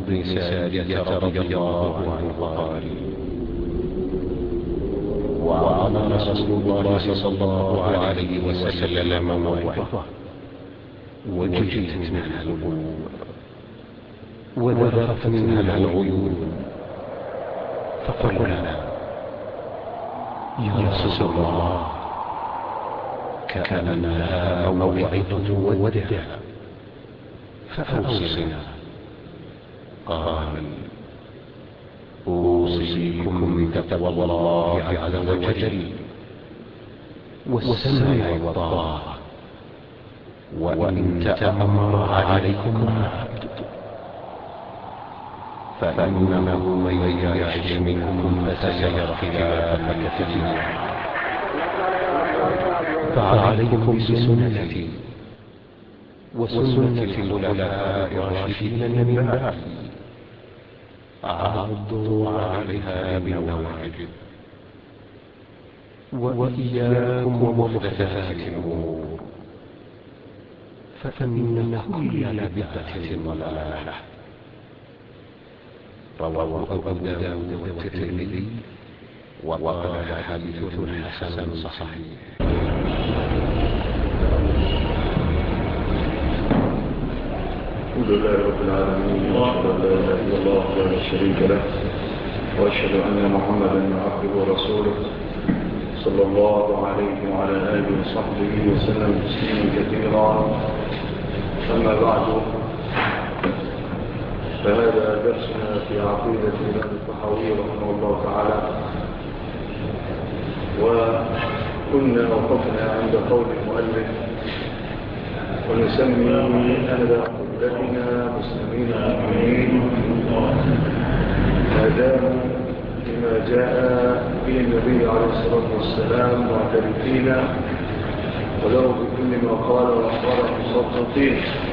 بن سارية رضي الله عنه قال: وعظنا رسول الله صلى الله عليه وسلم موعظة وجلت منها القلوب وذرفت منها العيون، فقلنا: يا رسول الله، كأنها موعظة وداع، فأوصنا. قال: أوصيكم بتقوى الله عز وجل والسمع والطاعة، وإن تأمر عليكم عبد، فإنه من يعش منكم فسيرى اختلافا كثيرا، فعليكم بسنتي وسنة الخلفاء الراشدين من بعدي، عضوا عليها بالنواجذ، وإياكم ومحدثات الأمور، فإن كل بدعة ضلالة. رواه أبو داود والترمذي وقال حديث حسن صحيح. الحمد لله رب العالمين، وأشهد أن لا إله إلا الله وحده لا شريك له، وأشهد أن محمدا عبده ورسوله صلى الله عليه وعلى آله وصحبه وسلم تسليما كثيرا. أما بعد، فهذا درسنا في عقيدة الإمام الطحاوي رحمه الله تعالى، وكنا وقفنا عند قول المؤلف: ونسمي أهل قبلتنا مسلمين مؤمنين ما داموا بما جاء به النبي عليه الصلاة والسلام معترفين، ولو بكل ما قال وأخبره مصدقين،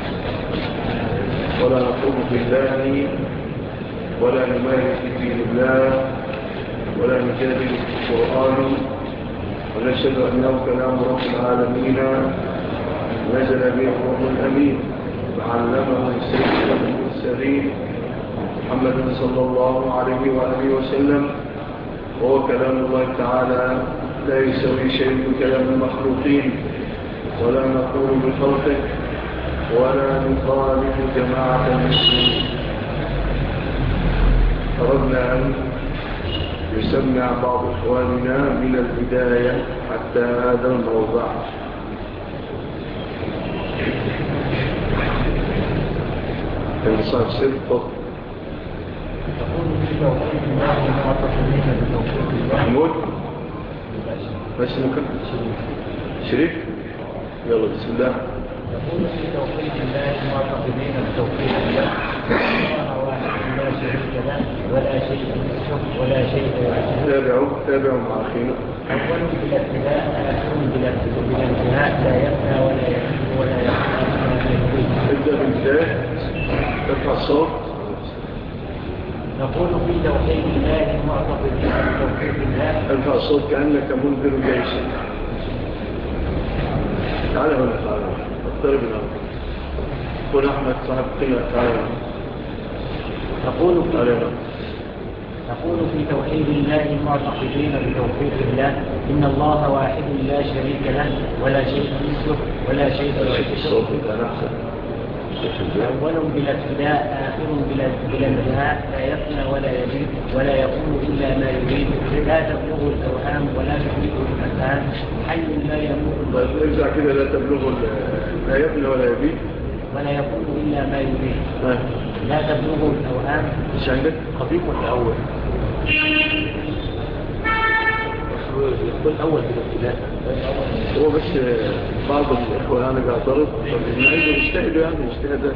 ولا نقول بالله ولا نماري في دين الله ولا نجادل في القرآن، ونشهد أنه كلام رب العالمين نزل به الروح الأمين وعلمه سيد المرسلين محمد صلى الله عليه وآله وسلم، وهو كلام الله تعالى لا يسوي شيء بكلام المخلوقين، ولا نقول بخلقه ولا نخالف جماعة المسلمين. أردنا أن يسمع بعض إخواننا من البداية حتى هذا الموضع. إنصاف صدق محمود ما اسمك؟ شريف؟ يلا بسم الله. يقول في توحيد الله معتقدين بتوحيد الله، الله واحد لا شريك له ولا شيء مثله ولا شيء يعجزه. تابعوا مع أخينا. أول بلا ابتداء، آخر بلا انتهاء، لا يفنى ولا يفنى ولا يفنى. ابدأ بالبداية، ارفع الصوت. نقول في توحيد الله معتقدين بتوحيد الله. ارفع الصوت كأنك منذر جيش. تعالى هنا، تعالى اقترب هنا. قول أحمد صاحب قيمة، تعالى. نقول في توحيد الله معتقدين بتوحيد الله، إن الله واحد لا شريك له ولا شيء مثله ولا شيء يعجزه. أول بلا ابتداء، آخر بلا انتهاء، لا يفنى ولا يبيد ولا يكون إلا ما يريد، لا تبلغ الأوهام ولا تدركه المكان، حي لا يموت. ارجع كده. لا تبلغ، لا يفنى ولا يبيد ولا يكون إلا ما يريد، لا تبلغ الأوهام. مش عندك قديم ولا أول؟ يقول أول بالابتداء. هو بس بعض الإخوة يعني بيعترض، فإن عنده يجتهدوا، يعني اجتهادات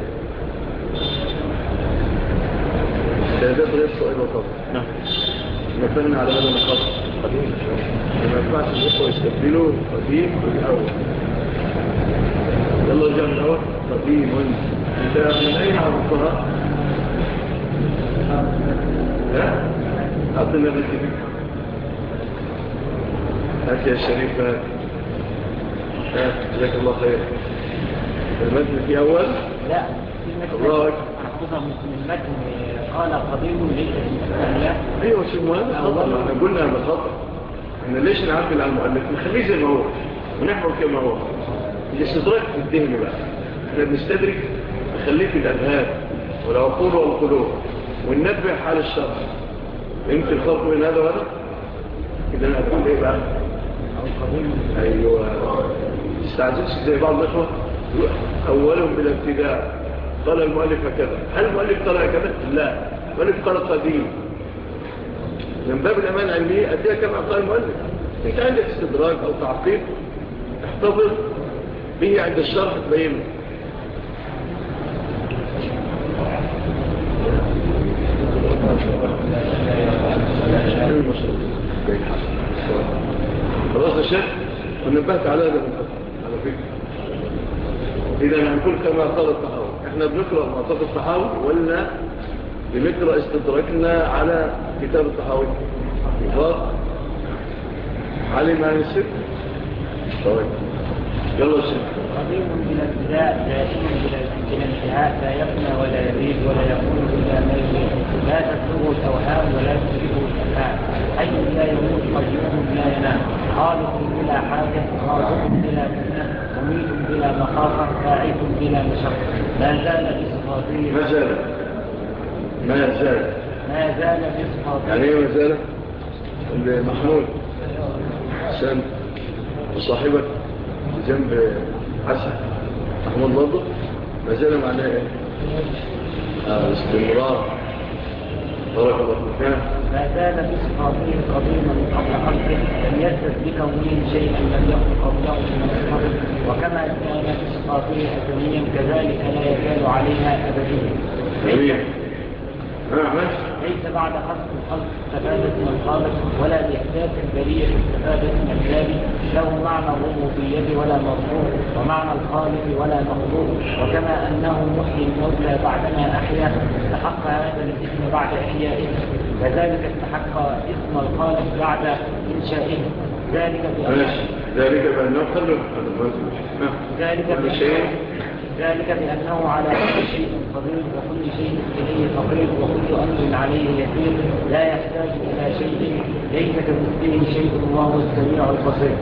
غير صائبة طبعا. نعم، نفهمنا على هذا النقاط قديم شوية، ما ينفعش الإخوة يستبدلوا قديم بالأول. يلا رجع من الأول. قديم انت من أين عرفتها؟ لا أعطينا بالتفك. هات يا شريف، هات جزاك الله خير. المتن في أول؟ لا، الله محفوظة من متن قال قديم ليس في أسماء. أيوة شو مهم خطأ، احنا قلنا بخطأ. احنا ليش نعدل على المؤلف؟ نخليه زي ما هو ونحفظ كما هو. الاستدراك في الذهن بقى، احنا بنستدرك نخليه في الأذهان والعقول والقلوب وننبه حال الشرع. يمكن الفرق بين هذا وهذا إذا نقول إيه بقى؟ أيوة استعجلش زي بعض الأخوة أولهم بالابتداء قال المؤلف كذا. هل المؤلف قال كذا؟ لا، المؤلف قال قديم. من باب الأمان العلمية أديها كما قال المؤلف. أنت عندك استدراك أو تعقيب احتفظ به عند الشرح تبينه. خلاص يا شيخ ونبهت على هذا على فكرة. إذا هنقول كما قال الطحاوي، احنا بنقرأ معطف الطحاوي ولا بنقرأ استدراكنا على كتاب الطحاوي؟ وفاق علم عن السر. طيب يلا يا شيخ. قديم بلا ابتداء دائم بلا انتهاء لا يفنى ولا يزيد ولا يكون الا ما يريد لا تبلغه الاوهام ولا تدركه الافهام حي لا يموت قيوم لا ينام خالق بلا حاجه رازق بلا فتنه مميت بلا مخافه باعث بلا مشقه ما زال بصفاته ما زال بصفاته. يعني ايه ما زال؟ محمود سام وصاحبك جنب حسن محمود برضه ما زال معناه ايه؟ استمرار. بارك الله فيك. ما زال بصفاته قديما قبل خلقه لم يزدد بكونه شيئا لم يكن قبله من الصفات وكما كان بصفاته ازليا كذلك لا يزال عليها ابديا. ليس بعد خلق الخلق استفادت من الخالق ولا بإحداث البرية استفادت من الباري له معنى الربوبية ولا مخلوق ومعنى الخالق ولا مخلوق وكما أنه محيي الموتى بعدما أحيا استحق هذا الاسم بعد إحيائه كذلك استحق اسم الخالق بعد إنشائه ذلك بأنه على كل شيء قدير وكل شيء إليه فقير وكل أمر عليه يسير لا يحتاج إلى شيء ليس كمثله شيء وهو السميع البصير.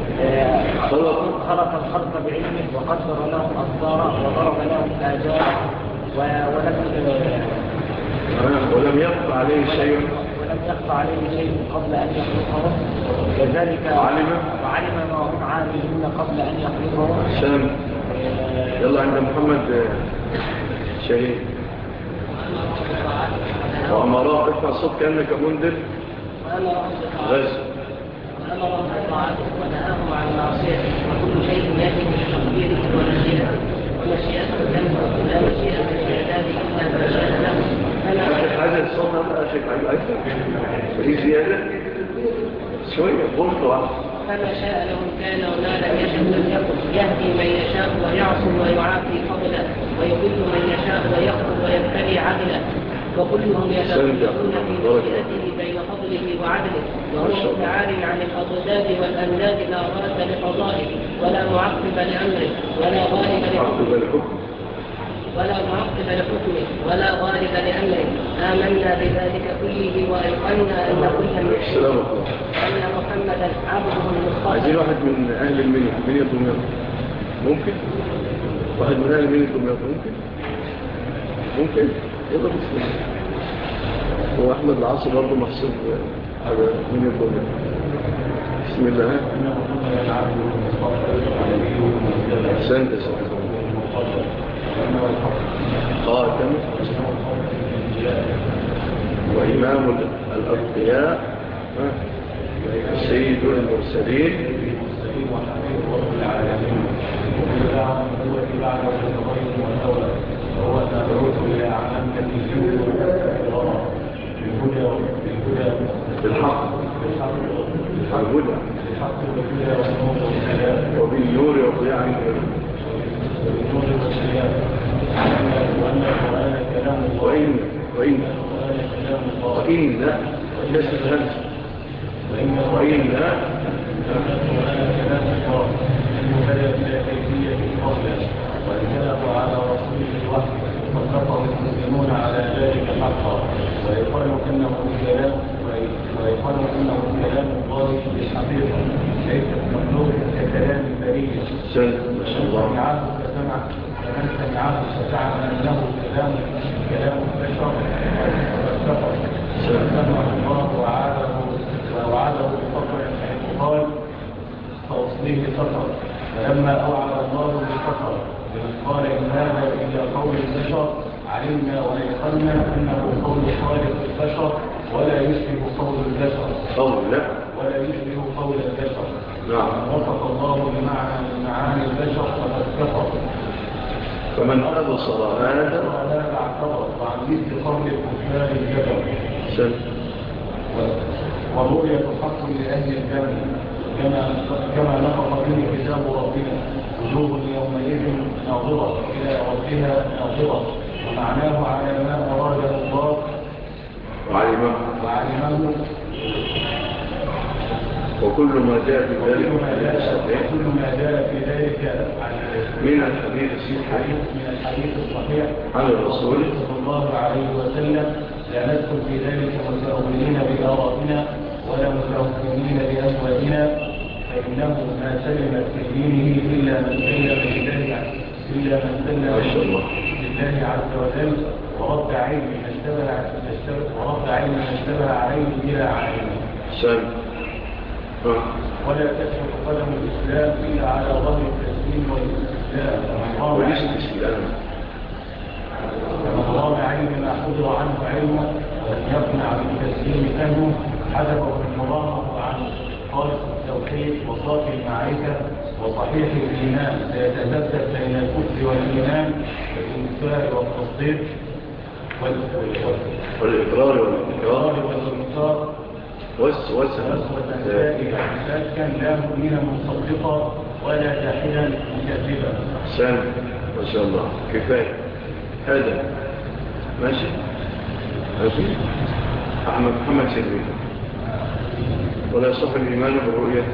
خلق الخلق بعلمه وقدر لهم أقدارا وضرب لهم آجارا ولم يقطع عليه شيء قبل أن يخلقهم كذلك وعلم ما هم عاملون قبل أن يخلقهم. يلا عند محمد شهيد وأمراء ارفع صوت كأنك منذر غزو وأمرهم بطاعته ونهاهم عن معصيته وكل شيء يجب بتقديره ومشيئته لا مشيئة للعباد إلا ما شاء لهم. هذا الصوت هذا شيء أكثر فهي زيادة شوية قلت واحد. فما شاء لهم كان وما لم يشأ لم يكن يهدي من يشاء ويعصم ويعافي فضله ويضل من يشاء ويخطب ويبتلي عدله وكلهم يتفرقون في مشيئته بين فضله وعدله وهو متعالي عن الأضداد والأنداد لا راد لقضائه ولا معقب لأمره ولا غالب لحكمه ولا غالب لأمره. آمنا بذلك كله وأيقنا أن كل أن محمدا عبده المصطفى. عايزين واحد من أهل المنية دمياط ممكن؟ واحد من أهل المنية دمياط ممكن؟ يلا بسم الله. هو أحمد العاصي برضه محسوب على منية دمياط. بسم الله. أحسنت خاتم وإمام الأتقياء سيد المرسلين وحبيب رب العالمين وبالله هو اتباع الغيب والأولى وهو المبعوث إلى عامة الجود والإكرام بالهدى بالحق والهدى وبالنور والضياء وبالنور والضياء وأن القرآن كلام الله وإن ليس الهمس وإن القرآن كلام الله المبدأ بلا كيفية قبله وإنزاله على رسوله وحده واتفق المسلمون على ذلك حقا، ويقال انه كلام الله بالحقيقه ليس المخلوق ككلام البريه. فمن سمعه فزعم انه كلام البشر فقد كفر. سمع الله ووعده بفقر حيث قال فاصليه سقر. فلما اوعد الله بسقر لمن قال ان هذا الا قول البشر علمنا ويقنا انه قول خالق البشر ولا يشبه قول البشر نعم. وصف الله بمعنى من معاني البشر فقد كفر. فمن أبصر هذا اعتبر وعن مثل قول الكفار الجبر. والرؤية حق لأهل الجنة كما نطق به كتاب ربنا وجوه يومئذ ناظرة إلى ربها ناظرة، ومعناه على ما أراده الله وعلمه وكل ما جاء في ذلك من الحديث الصحيح عن الرسول صلى الله عليه وسلم. لا ندخل في ذلك متأولين بآرائنا ولا متوكلين بأهوائنا، فإنه ما سلمت في دينه إلا من سلم لله عز وجل ورد علم ما اشتبه عليه بلا عين. ولا تثبت قدم الإسلام إلا على ظهر التسليم والاستسلام. فمن رام علم ما حضر عنه علمه ولم يقنع بالتسليم أهله حذفه المرامة عنه خالص التوحيد وصافي المعرفة وصحيح الإيمان، فيتذبذب بين الكفر والإيمان والإنكار والتصديق والإقرار والإنكار كان لا مؤمنا مصدقا ولا جاحدا مكذبا. أحسن ما شاء الله، كفاية هذا ماشي. محمد شربي ولا يصح الإيمان بالرؤية.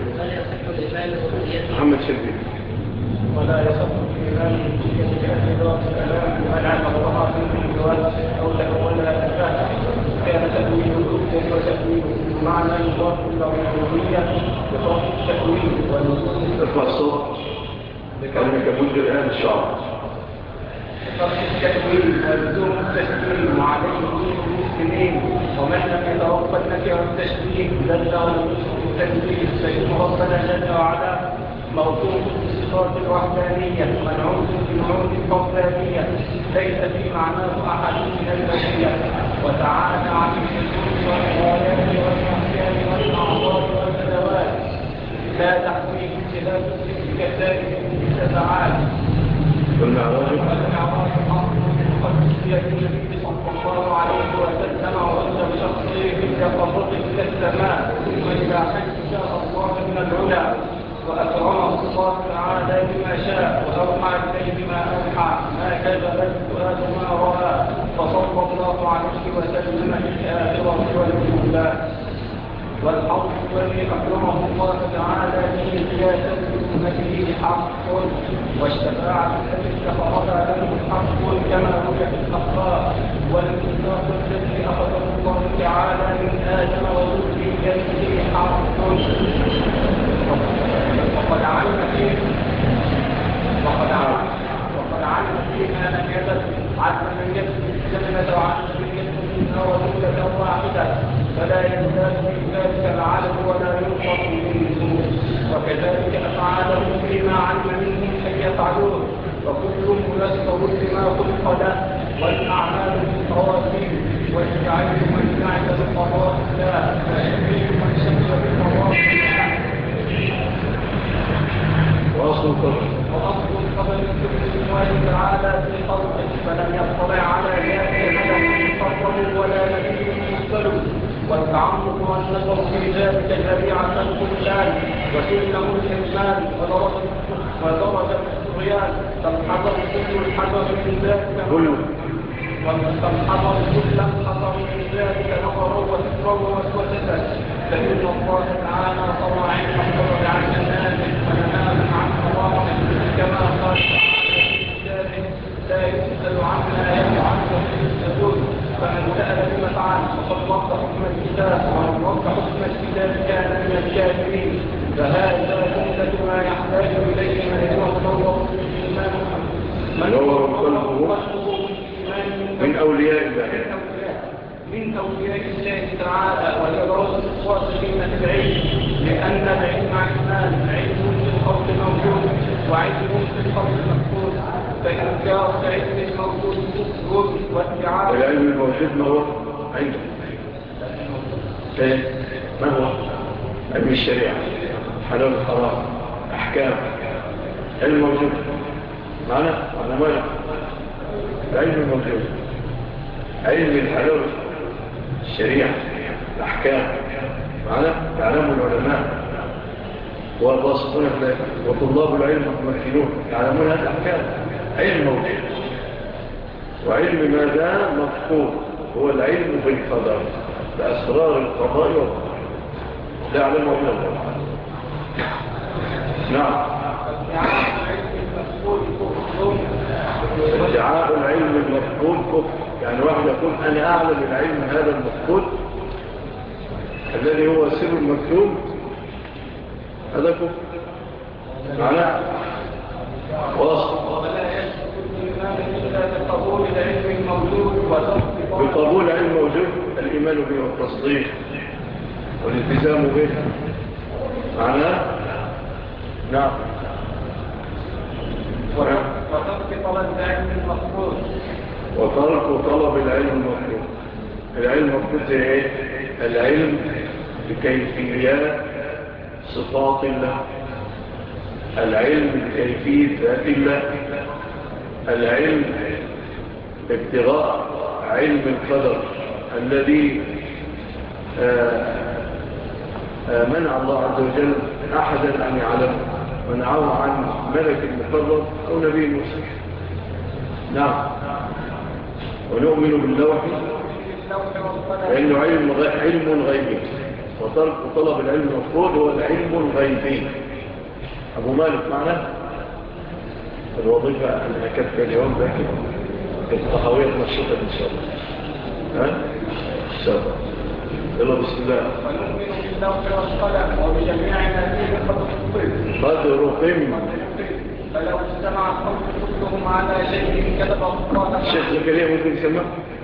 محمد شربي ولا يصح الإيمان بالرؤية كأهل الكلام ومن عقبها في الجواز أو له ولا أفاه. كان تأويل الرؤية وتأويل معنى يضاف له الرؤية بطرف التأويل والنصوص. ارفع الصوت لكلمك مدير أهل الشعر. بطرف التأويل ولزوم التشكيل وعليه دين المسلمين، ومن لم يتوقع النكر والتشكيل بلغ التنزيل فإن ربنا جل وعلا موصوف بصفات الوحدانية منعوت بنعوت الفضلانية ليس في معناه أحد من البشرية، وتعالى عن الحدود والغايات والأحكام والأعضاء والأدوات لا تحويه خلاف كذلك تعالى. والمعراج حق القدسية النبي صلى الله عليه وسلم ورد بشخصه بالتفرق إلى السماء ثم إلى حيث شاء الله من العلا، وأكرمه الله تعالى بما شاء وأوحى إليه ما أوحى ما كذب الفؤاد ما رأى، فصلى الله عليه وسلم في الآخرة والأولى. والحق الذي أكرمه الله تعالى به قياسا بأمته حق، والشفاعة التي استفرغها له حق كما روي في الأخبار، والميثاق الذي أخذه الله تعالى من آدم وذريته حق. وقد علم فيما لم يزل علم من يكتب الجنة وعلم من يكتب النار جملة واحدة، فلا يزداد في ذلك العدد ولا ينقص منه. وكذلك أفعاله فيما علم منهم أن يفعلون، وكلهم يسر بما خلق له، والأعمال بالخواتيم، والسعيد من سعد بقضاء الله، والشقي من شق بقضاء الله. وأصل القبر كل الله تعالى في خلقه، فلم يطلع على ذات ملك مقرب ولا نبي مرسل، والتعمق والنظر في ذلك ذريعة الخذلان وسلم الإنسان ودرجة الطغيان، فالحذر كل الحذر من ذلك فالحذر كل الحذر من ذلك نظرا وفكرا ووسوسة، فإن الله تعالى طبع عن الحذر عن منازل ونهاهم عن حرام، كما قال تعالى في كتابه لا يسأل عما يفعل يسألون فمن سأل بما فعل فقد وقع حكم الكتاب ومن وقع حكم الكتاب كان من الكافرين فهذا جملة ما يحتاج إليه من يتوقف الإيمان من هو قلبه من أولياء الله من أولياء الله تعالى ولدرجة الصادقين في العلم لأن العلم عثمان علم في الخلق موجود وعلم في الخلق مفقود فإنكار العلم الموجود كفر وادعاء العلم الموجود ما هو عندك ما هو علم الشريعة حلال الحرام أحكام علم موجود معنا مالك العلم الموجود علم الحلال الشريعة الأحكام معنا يعلم العلماء والواصفون في ذلك وطلاب العلم الممكنون يعلمون هذه الأحكام علم موجود وعلم ماذا مفقود هو العلم بالقدر بأسرار القضاء والقدر لا يعلمه إلا الله نعم ادعاء العلم المفقود كفر يعني واحد يقول أنا أعلم العلم هذا المفقود الذي هو سر المكتوب هذا كفر معنى واصل بقبول علم موجود الإيمان به والتصديق والالتزام به معناه نعم وترك طلب العلم المفقود وترك طلب العلم المفقود العلم المفقود زي ايه العلم بكيفيات صفات الله العلم بكيفية ذات الله العلم ابتغاء علم القدر الذي منع الله عز وجل أحدا أن يعلمه منعه عن ملك المقرب أو نبي موسى نعم ونؤمن باللوح لأنه علم غيبي وترك طلب العلم المفقود هو العلم الغيبي أبو مالك معنا الوظيفة أنها كتب اليوم لكن التحوية نشطة إن شاء الله ها؟ إن شاء الله يلا بسم الله ونؤمن باللوح والقلم وبجميع ما فيه قدر قمة فلو اجتمع الخلق كلهم على شيء كتب الله الشيخ زكريا ممكن يسمع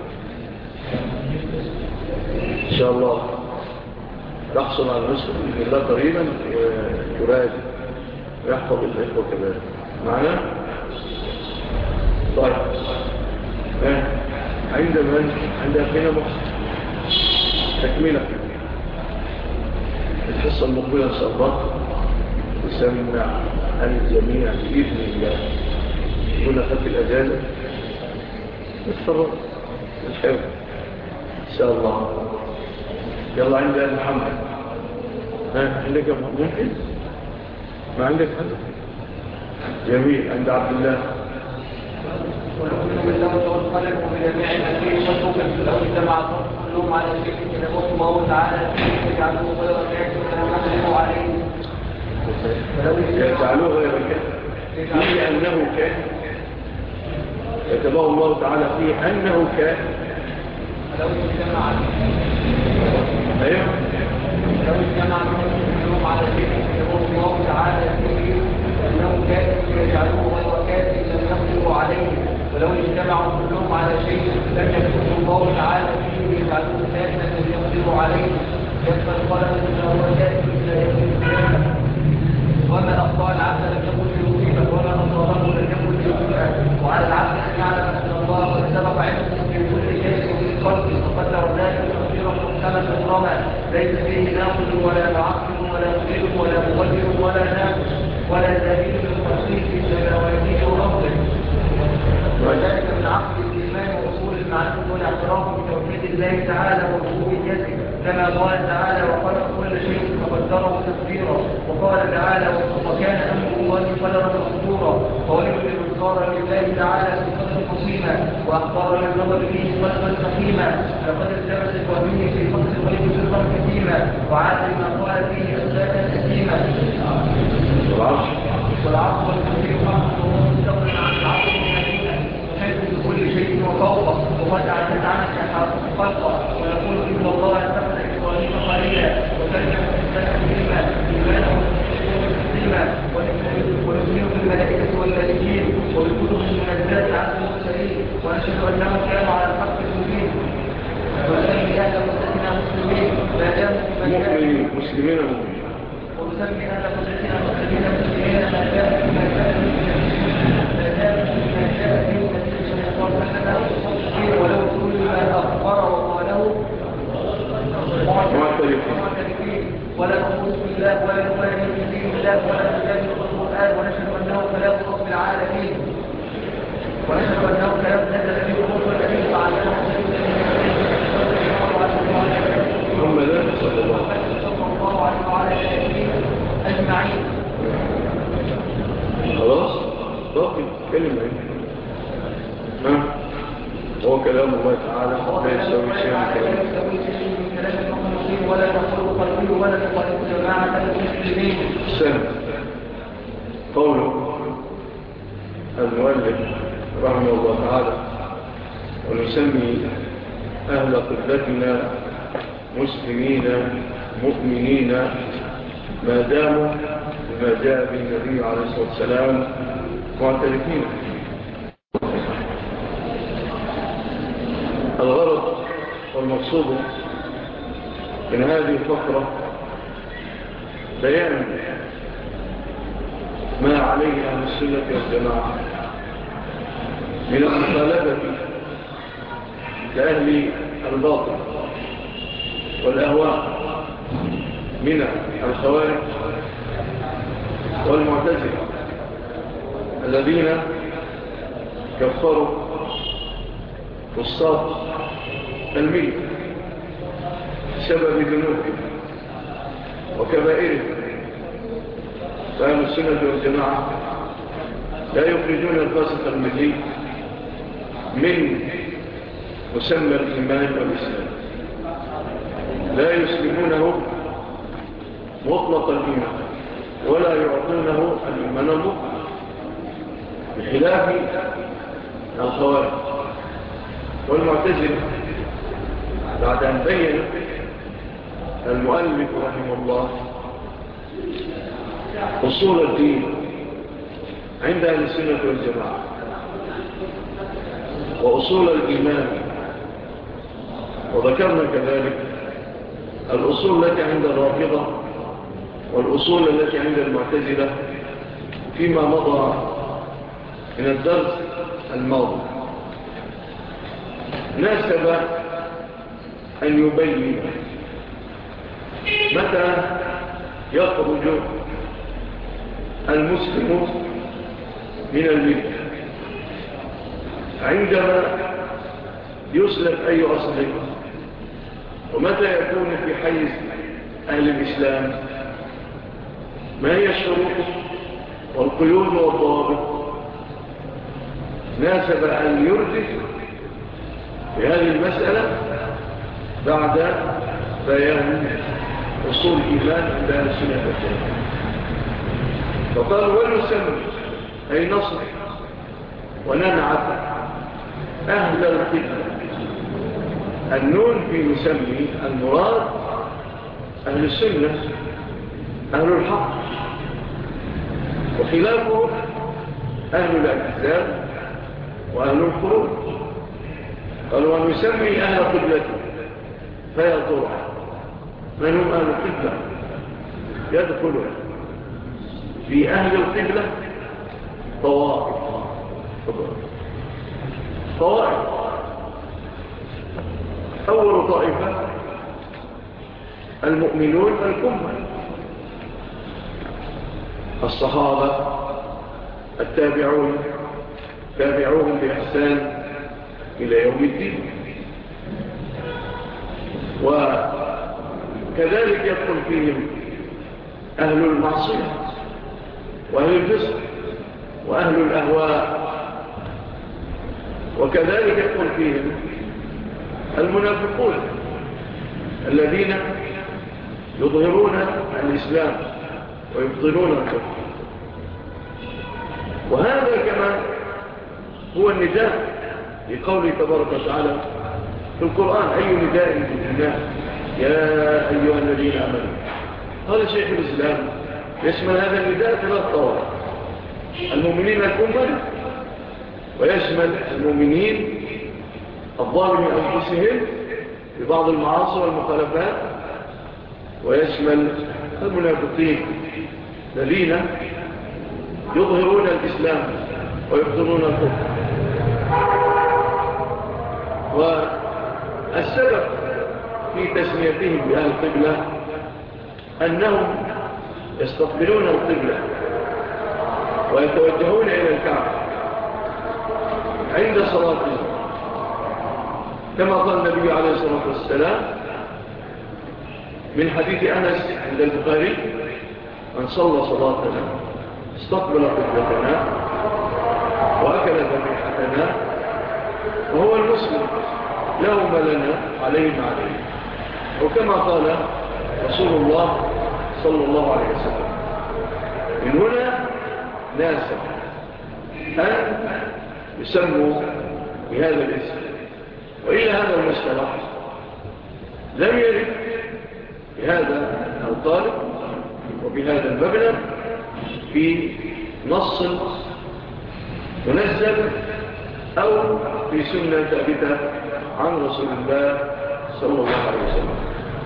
إن شاء الله تحصل على النسخة بإذن الله قريبا وتراجع ويحفظ الإخوة كذلك معنا طيب عند من عند أخينا محسن تكملة الحصة المقبلة إن شاء الله تسمع الجميع بإذن الله هنا خلف الأجازة نتفرق الحيوة إن شاء الله يلا عند محمد عندك ممكن ما عندك حاجة جميل عند عبد الله ونؤمن بالله والقلم وبجميع ما فيه وشوكا لو اجتمع كلهم على شيء كتبه الله تعالى يجعله غير كاتب ونحن عليه يجعلوه غير كاتب فيه أنه كاتب كتبه الله تعالى فيه أنه كاتب لو اجتمع أيوه لو اجتمع كلهم على شيء كتبه الله تعالى فيه أنه كاتب يجعله غير كاتب لم يقدروا عليه ولو اجتمعوا كلهم على شيء لم يكتبه الله تعالى فيه يجعله كاتبا لم يقدروا عليه يبقى القلم إنه هو كاتب لا يقدر وما أخطأ العبد لم يكن ليصيبه وما أصابه لم يكن ليصيبه وعلى العبد أن يعلم أن الله قد سبق علمه في كل شيء وفي الخلق وقدر ذلك تقديرا محكما مكرما ليس فيه ناقض ولا معقد ولا مفيد ولا مغير ولا ناقض ولا دليل للتصريف في سماواته وأرضه وذلك من عقد الإيمان وأصول المعرفة والاعتراف بتوحيد الله تعالى وربوبيته كما قال تعالى وخلق كل شيء فقدره تقديرا وقال تعالى وكان أمر الله قدرا مقدورا ووجد الانصار لله تعالى في قدر قصيما وأخبار للنظر فيه قلبا سقيما لقد التبس الوهمي في قدر الغيب في الخلق كثيما وعاد لما قال فيه أسبابا كثيما والعرش والكثير حق وهو مستقر عن العرش الحكيمة حيث كل شيء وفوقه وقد تتعنت خلقه ويقول إن الله اتخذ إبراهيم خليلا وكلمه تكليما إيمانه تسليما ويؤمن بالملائكة والنبيين وبكتب المنزلة عن المرسلين ونشهد أنهم كانوا على الحق المبين ونسمي أهل مدتنا مسلمين ما داموا في مكان مسلمين ونسمي أهل مدتنا مسلمين ما داموا في مكان ولو كل ما أخبر وقاله معترفين ولا نقول بالله ولا نؤمن بدين الله ولا نجادل القرآن ونشهد أنه كلام رب العالمين ونشهد أنه كلام نزل به الروح الأمين فعلمه محمد صلى الله عليه وعلى آله أجمعين. خلاص باقي كلمة هو كلام الله تعالى لا يسوي شيء من كلام المخلوقين ولا يقول قلبي ولا يقول جماعة المسلمين. سنة قوله المؤلف رحمه الله تعالى ونسمي أهل قبلتنا مسلمين مؤمنين ما داموا بما جاء به النبي عليه الصلاة والسلام معترفين. الغرض والمقصود من هذه الفقرة بيان ما عليه أهل السنة والجماعة من المخالفة لأهل الباطل والأهواء من الخوارج والمعتزلة الذين كفروا فساق الملة بسبب ذنوبهم وكبائرهم. فأهل السنة والجماعة لا يخرجون الفاسق الملي من مسمى الإيمان والإسلام، لا يسلمونه مطلق الإيمان ولا يعطونه الإيمان المطلق، بخلاف الخوارج والمعتزلة. بعد أن بين المؤلف رحمه الله أصول الدين عند أهل السنة والجماعة وأصول الإيمان، وذكرنا كذلك الأصول التي عند الرافضة والأصول التي عند المعتزلة فيما مضى من الدرس الماضي. ناسب أن يبين متى يخرج المسلم من الملة، عندما يسلب أي أصل، ومتى يكون في حيز أهل الإسلام، ما هي الشروط والقيود والضوابط. ناسب أن يرجف في هذه المسألة بعد بيان أصول الإيمان عند أهل السنة والجماعة. فقال ونسمي أي نصر وننعت أهل القبلة. النون في نسمي المراد أهل السنة أهل الحق، وخلافه أهل الاعتزال وأهل الخروج. قال ونسمي أهل قبلته، فيا ترى من هم أهل القبلة؟ يدخل في أهل القبلة طوائف. أول طائفة المؤمنون الكمل، الصحابة التابعون تابعوهم بإحسان إلى يوم الدين. وكذلك يدخل فيهم أهل المعصية وأهل الفسق وأهل الأهواء، وكذلك يدخل فيهم المنافقون الذين يظهرون الإسلام ويبطلون الكفر. وهذا كما هو النداء لقوله تبارك وتعالى في القرآن: أي نداء للإيمان يا أيها الذين آمنوا. قال شيخ الإسلام: يشمل هذا النداء 3 طوائف: المؤمنين الأمة، ويشمل المؤمنين الظالمين أنفسهم ببعض المعاصي والمخالفات، ويشمل المنافقين الذين يظهرون الإسلام ويبطلون الكفر. والسبب في تسميتهم بأهل القبلة أنهم يستقبلون القبلة ويتوجهون إلى الكعبة عند صلاتهم، كما قال النبي عليه الصلاة والسلام من حديث أنس عند البخاري: من صلى صلاتنا استقبل قبلتنا وأكل ذبيحتنا وهو المسلم له ما لنا عليه ما عليه. وكما قال رسول الله صلى الله عليه وسلم: من هنا ناسب أن يسموا بهذا الاسم. وإلى هذا المصطلح لم يرد بهذا الطالب وبهذا المبنى في نص منزل أو في سنة ثابتة عن رسول الله صلى الله عليه وسلم.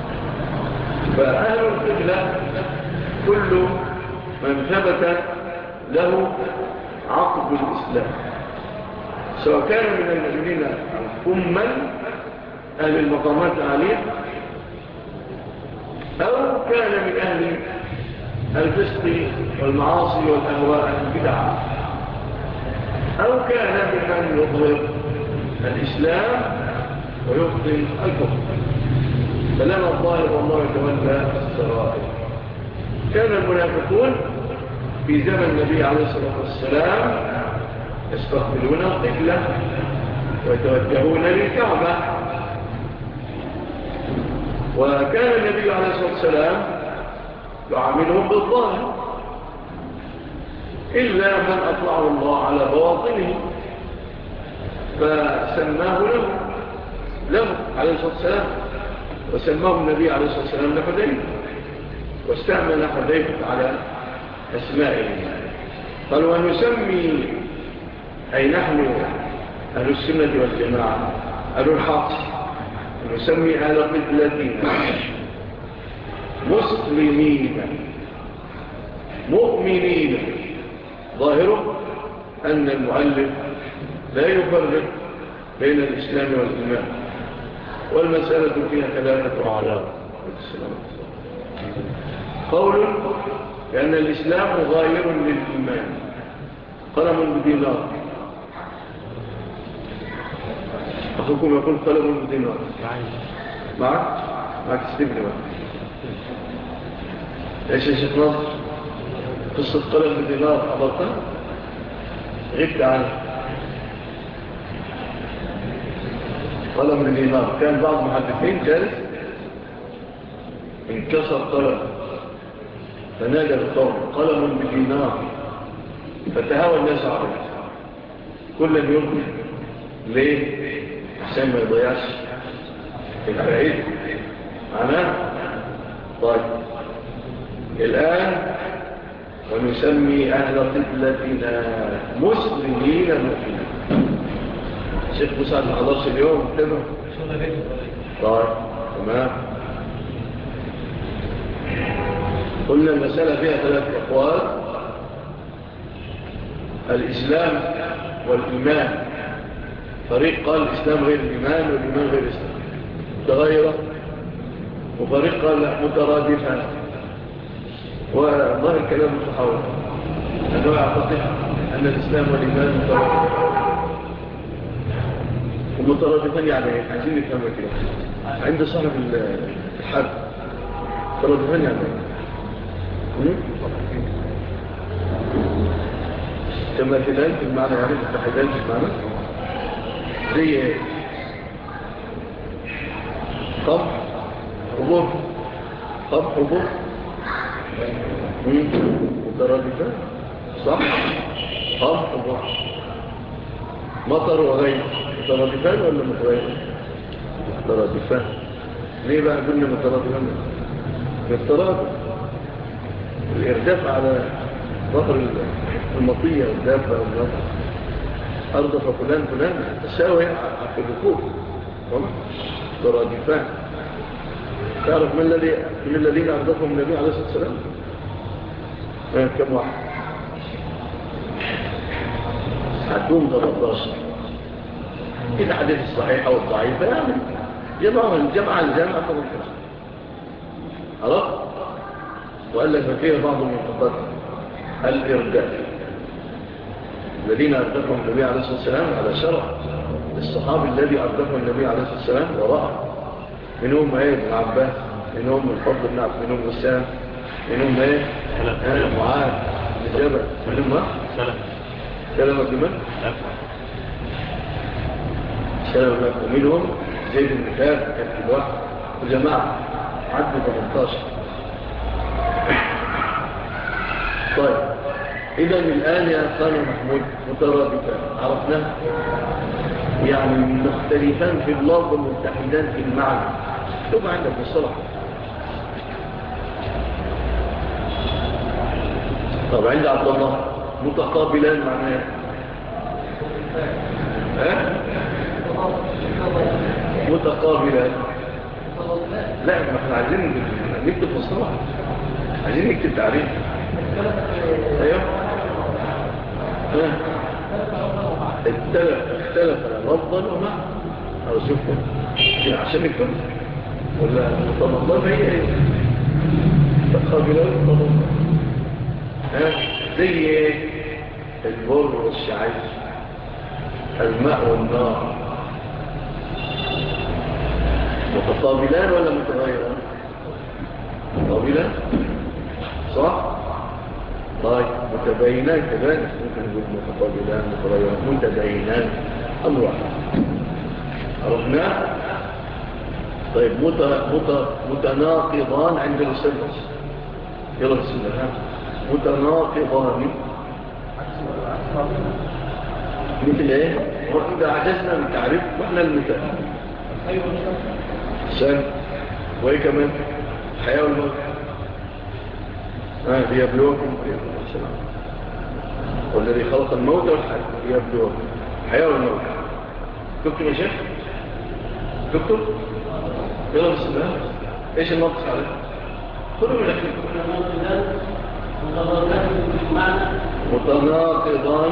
فأهل القبلة كل من ثبت له عقد الإسلام، سواء كان من المؤمنين الكمل أهل المقامات العالية، أو كان من أهل الفسق والمعاصي والأهواء البدعة، أو كان ممن يظهر الإسلام ويبطل الكفر. فلنا الظاهر والله يتولى السرائر. كان المنافقون في زمن النبي عليه الصلاة والسلام يستقبلون القبلة ويتوجهون للكعبة، وكان النبي عليه الصلاة والسلام يعاملهم بالظاهر إلا من أطلعه الله على بواطنه فسماه له عليه الصلاة والسلام، وسماه النبي عليه الصلاة والسلام لحذيفة، واستعمل حذيفة على أسمائه. قال: ونسمي أي نحن أهل السنة والجماعة أهل الحق نسمي أهل قبلتنا مسلمين مؤمنين. ظاهره أن المؤلف لا يفرق بين الإسلام والإيمان، والمسألة فيها 3 أعلام. قول لأن الإسلام غاير للإيمان، قلم بدينار. أخوكم يقول قلم بدينار. معك تستبني بقى. إيش يا شيخ ناصر؟ قصة قلم بدينار حضرتها؟ غبت عنه. قلم بدينار كان بعض المحدثين ثالث انكسر قلم فنادى القوم: قلم بدينار، فتهاوى الناس عليه كل يوم. ليه؟ عشان ما يضيعش الفائدة معناه. طيب الآن ونسمي أهل قبلتنا مسلمين مؤمنين. شيخ مساعد ما حضرش اليوم كده؟ طيب تمام. قلنا المسألة فيها 3 أقوال: الإسلام والإيمان. فريق قال الإسلام غير الإيمان والإيمان غير الإسلام متغيرة، وفريق قال لا مترادفة. وظاهر الكلام متحول أنه يعتقد أن الإسلام والإيمان ومترادفان. يعني عايزين نفهم كده عند صاحب الحد. مترادفان يعني كما تلال في المعنى، يعني متحدان في المعنى. زي طب حبوب مترادفة صح. طب حبوب مطر وغير مترادفان ولا متغيران؟ مترادفان. ليه بقى قلنا مترادفان؟ الترادف الإرداف على ظهر المطية والدابة والنظر أرضف فلان تساوي في الركوب مترادفان. تعرف من الذين أردفهم النبي عليه الصلاة والسلام؟ كم واحد؟ عدوهم 13 في الحديث الصحيح أو الضعيف يعني جماعة 13 خلاص. وقال لك ففيه بعض المنطقات الإرداف الذين أردفهم النبي عليه الصلاة والسلام على شرع الصحابي الذي أردفهم النبي عليه الصلاة والسلام وراءه منهم ابن عباس منهم الفضل بن عبد منهم وسام منهم معاذ بن جبل منهم سلمة بن من؟ سلمة ومنهم زيد بن كعب كان في الواحد وجماعة عدوا 18. طيب إذا الآن يا أخوان محمود مترادفان عرفناه يعني مختلفان في اللفظ ومتحدان في المعنى. تبقى عندك الصلاة. طب عند عبد الله متقابلان معناه متقابلان. لا ما احنا عايزين نكتب الصلاة عايزين نكتب تعريف. ايوه اختلف لفظا ومعنى او شوفوا عشان نكتب ولا متقابلان هي متقابلان زي البر والشعير الماء والنار متقابلان ولا متغيران؟ متقابلان صح؟ طيب متباينان كذلك ممكن نقول متقابلان متغيران متباينان أمر واحد عرفناه؟ طيب متناقضان عند السلس يلا بسم الله متناقضان مثل ايه؟ وإذا عجزنا من تعريف واحنا المثال سن وايه كمان الحياة والموت ليبلوكم والذي خلق الموت والحياة ليبلوكم الحياة والموت. كنت يا شيخ دكتور يلا بسم الله ايش النقص عليه خذوا من الاخير متناقضان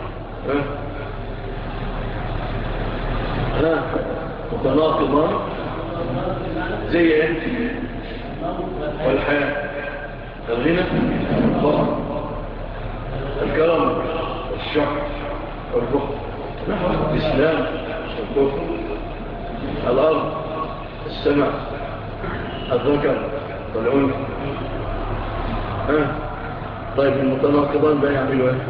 متناقضان زي ايه والحياة الغنى الفقر الكرم والشح والبخل الإسلام والكفر الأرض السماء الذكر والأنثى طيب المتناقضان بقى يعملوا ايه؟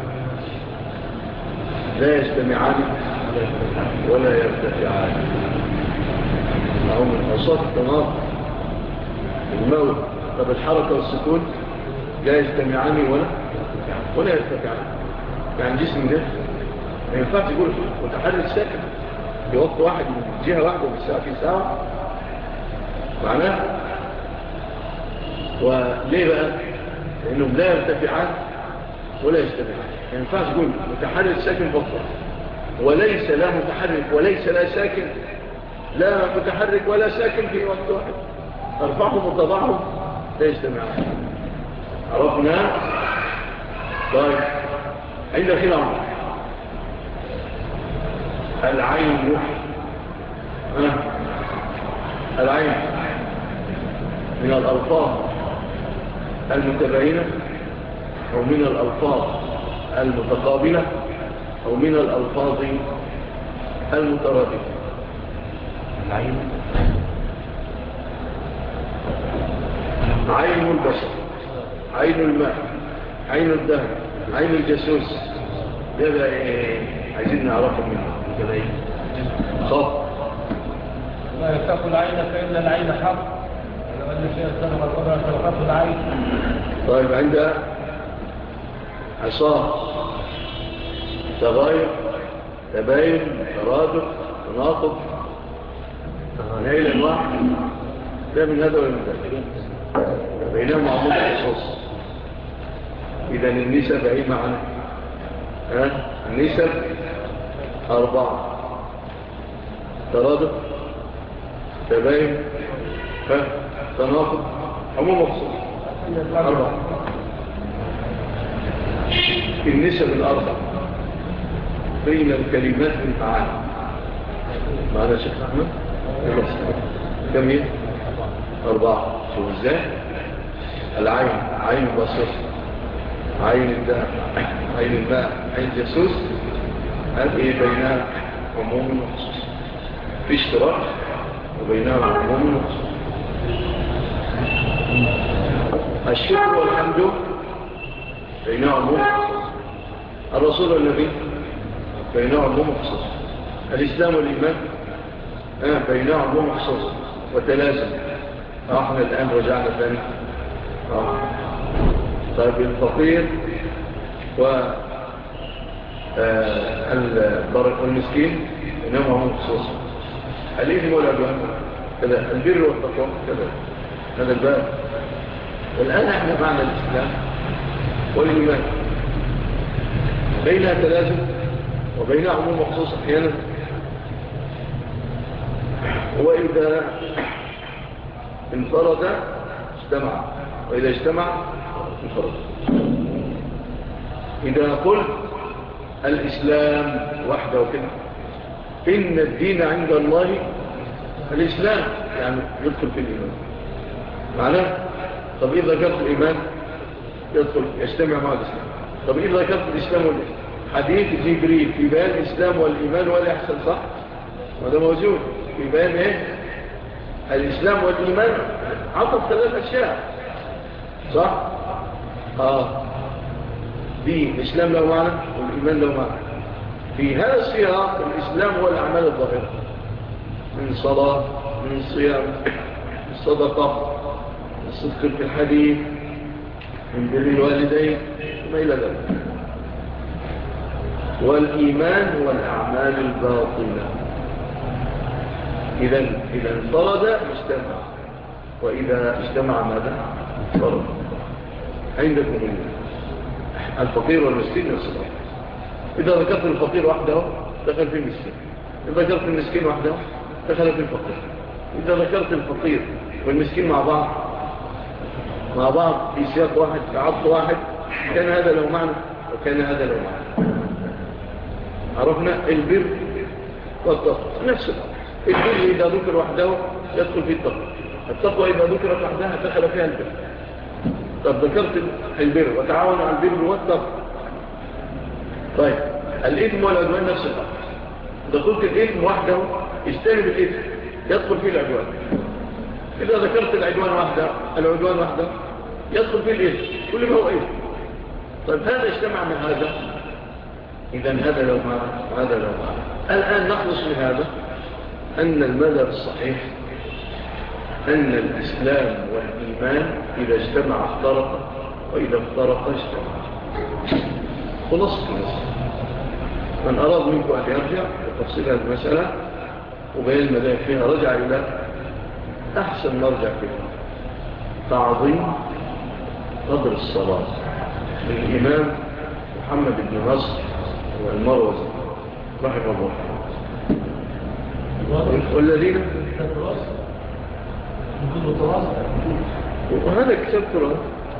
لا يجتمعان ولا يرتفعان. أو من أوصاف التناقض الموت. طب الحركة والسكون لا يجتمعان ولا يرتفعان. يعني جسم ده ما ينفعش يقول متحرك ساكن في وقت واحد من جهة واحدة في ساعة معناه. وليه بقى؟ لأنهم لا يرتفعان ولا يجتمعان. ما ينفعش يقول متحرك ساكن فقط وليس لا متحرك وليس لا ساكن لا متحرك ولا ساكن في وقت واحد. أرفعهم وطبعهم لا يجتمعان. عرفنا؟ طيب عند خير عمر العين العين من الألفاظ المتباينة أو من الألفاظ المتقابلة أو من الألفاظ المترادفة. العين عين البشر عين الماء عين الدهر عين الجاسوس ده عايزين نعرفه منه كده خط لا يتقوا العين فإن العين حق ولو أن شيء سبق القدرة تلقف العين. طيب عند عصام تغاير تباين ترادف تناقض نيل واحد لا من هذا ولا من ذلك بينهما عمود الخصوص. إذا النسب أي معنى النسب 4 ترادف تباين تناقض عموم مخصوص 4 النسب 4 بين الكلمات والمعاني. معنا شيخ أحمد كم هي 4 شوف ازاي العين عين البصر عين الدهر عين الماء عين الجاسوس هذه بينها عموم وخصوص في اشتراك وبينها عموم وخصوص. الشكر والحمد بينها عموم وخصوص. الرسول والنبي بينها عموم وخصوص. الإسلام والإيمان بينها عموم وخصوص وتلازم. احنا الآن رجعنا ثاني طيب الفقير والمسكين إنما هم خصوص. الإثم والعدوان كذا البر والتقوى كذا هذا الباب. والآن احنا معنى الإسلام والإيمان بينها تلازم وبينها عموم وخصوص أحيانا. وإذا انفرد اجتمع وإذا اجتمع انفرد. إذا قلت الإسلام وحده وكذا إن الدين عند الله الإسلام يعني يدخل في الإيمان معناه. طب إذا ذكرت الإيمان يدخل يجتمع مع الإسلام. طب إذا ذكرت الإسلام حديث جبريل في بيان الإسلام والإيمان والإحسان صح؟ وهذا موجود في بيان إيه؟ الإسلام والإيمان عطف 3 أشياء صح؟ دي الإسلام له معنى والإيمان له معنى. في هذا السياق الإسلام هو الأعمال الظاهرة من صلاة من صيام من صدقة من صدق في الحديث من بر الوالدين وما إلى ذلك. والإيمان هو الأعمال الباطنة. إذا انفرد اجتمع وإذا اجتمع ماذا؟ انفرد. عندكم الفقير والمسكين والصلاة. إذا ذكرت الفقير وحده دخل في المسكين. إذا ذكرت المسكين وحده دخل في الفقير. إذا ذكرت الفقير والمسكين مع بعض في سياق واحد في عطف واحد كان هذا له معنى وكان هذا له معنى. عرفنا البر والتقوى نفس البر إذا ذكر وحده يدخل في التقوى. التقوى إذا ذكرت وحدها دخل فيها البر. طب ذكرت البر وتعاونوا على البر والتقوى. طيب الإثم والعدوان نفس الأمر. إذا قلت الإثم وحده اجتنب الإثم يدخل فيه العدوان. إذا ذكرت العدوان وحده يدخل فيه الإثم كل ما هو إثم. طيب هذا اجتمع من هذا إذن هذا لو معنى وهذا لو معنى. الآن نخلص من هذا أن المذهب الصحيح أن الإسلام والإيمان إذا اجتمع افترق وإذا افترق اجتمع. خلصت من أراد منكم أن يرجع لتفصيل هذه المسألة وبين المذاهب فيها رجع إلى أحسن مرجع فيها تعظيم قدر الصلاة للإمام محمد بن نصر والمروزي رحمه الله. والذين وهذا كتاب تراث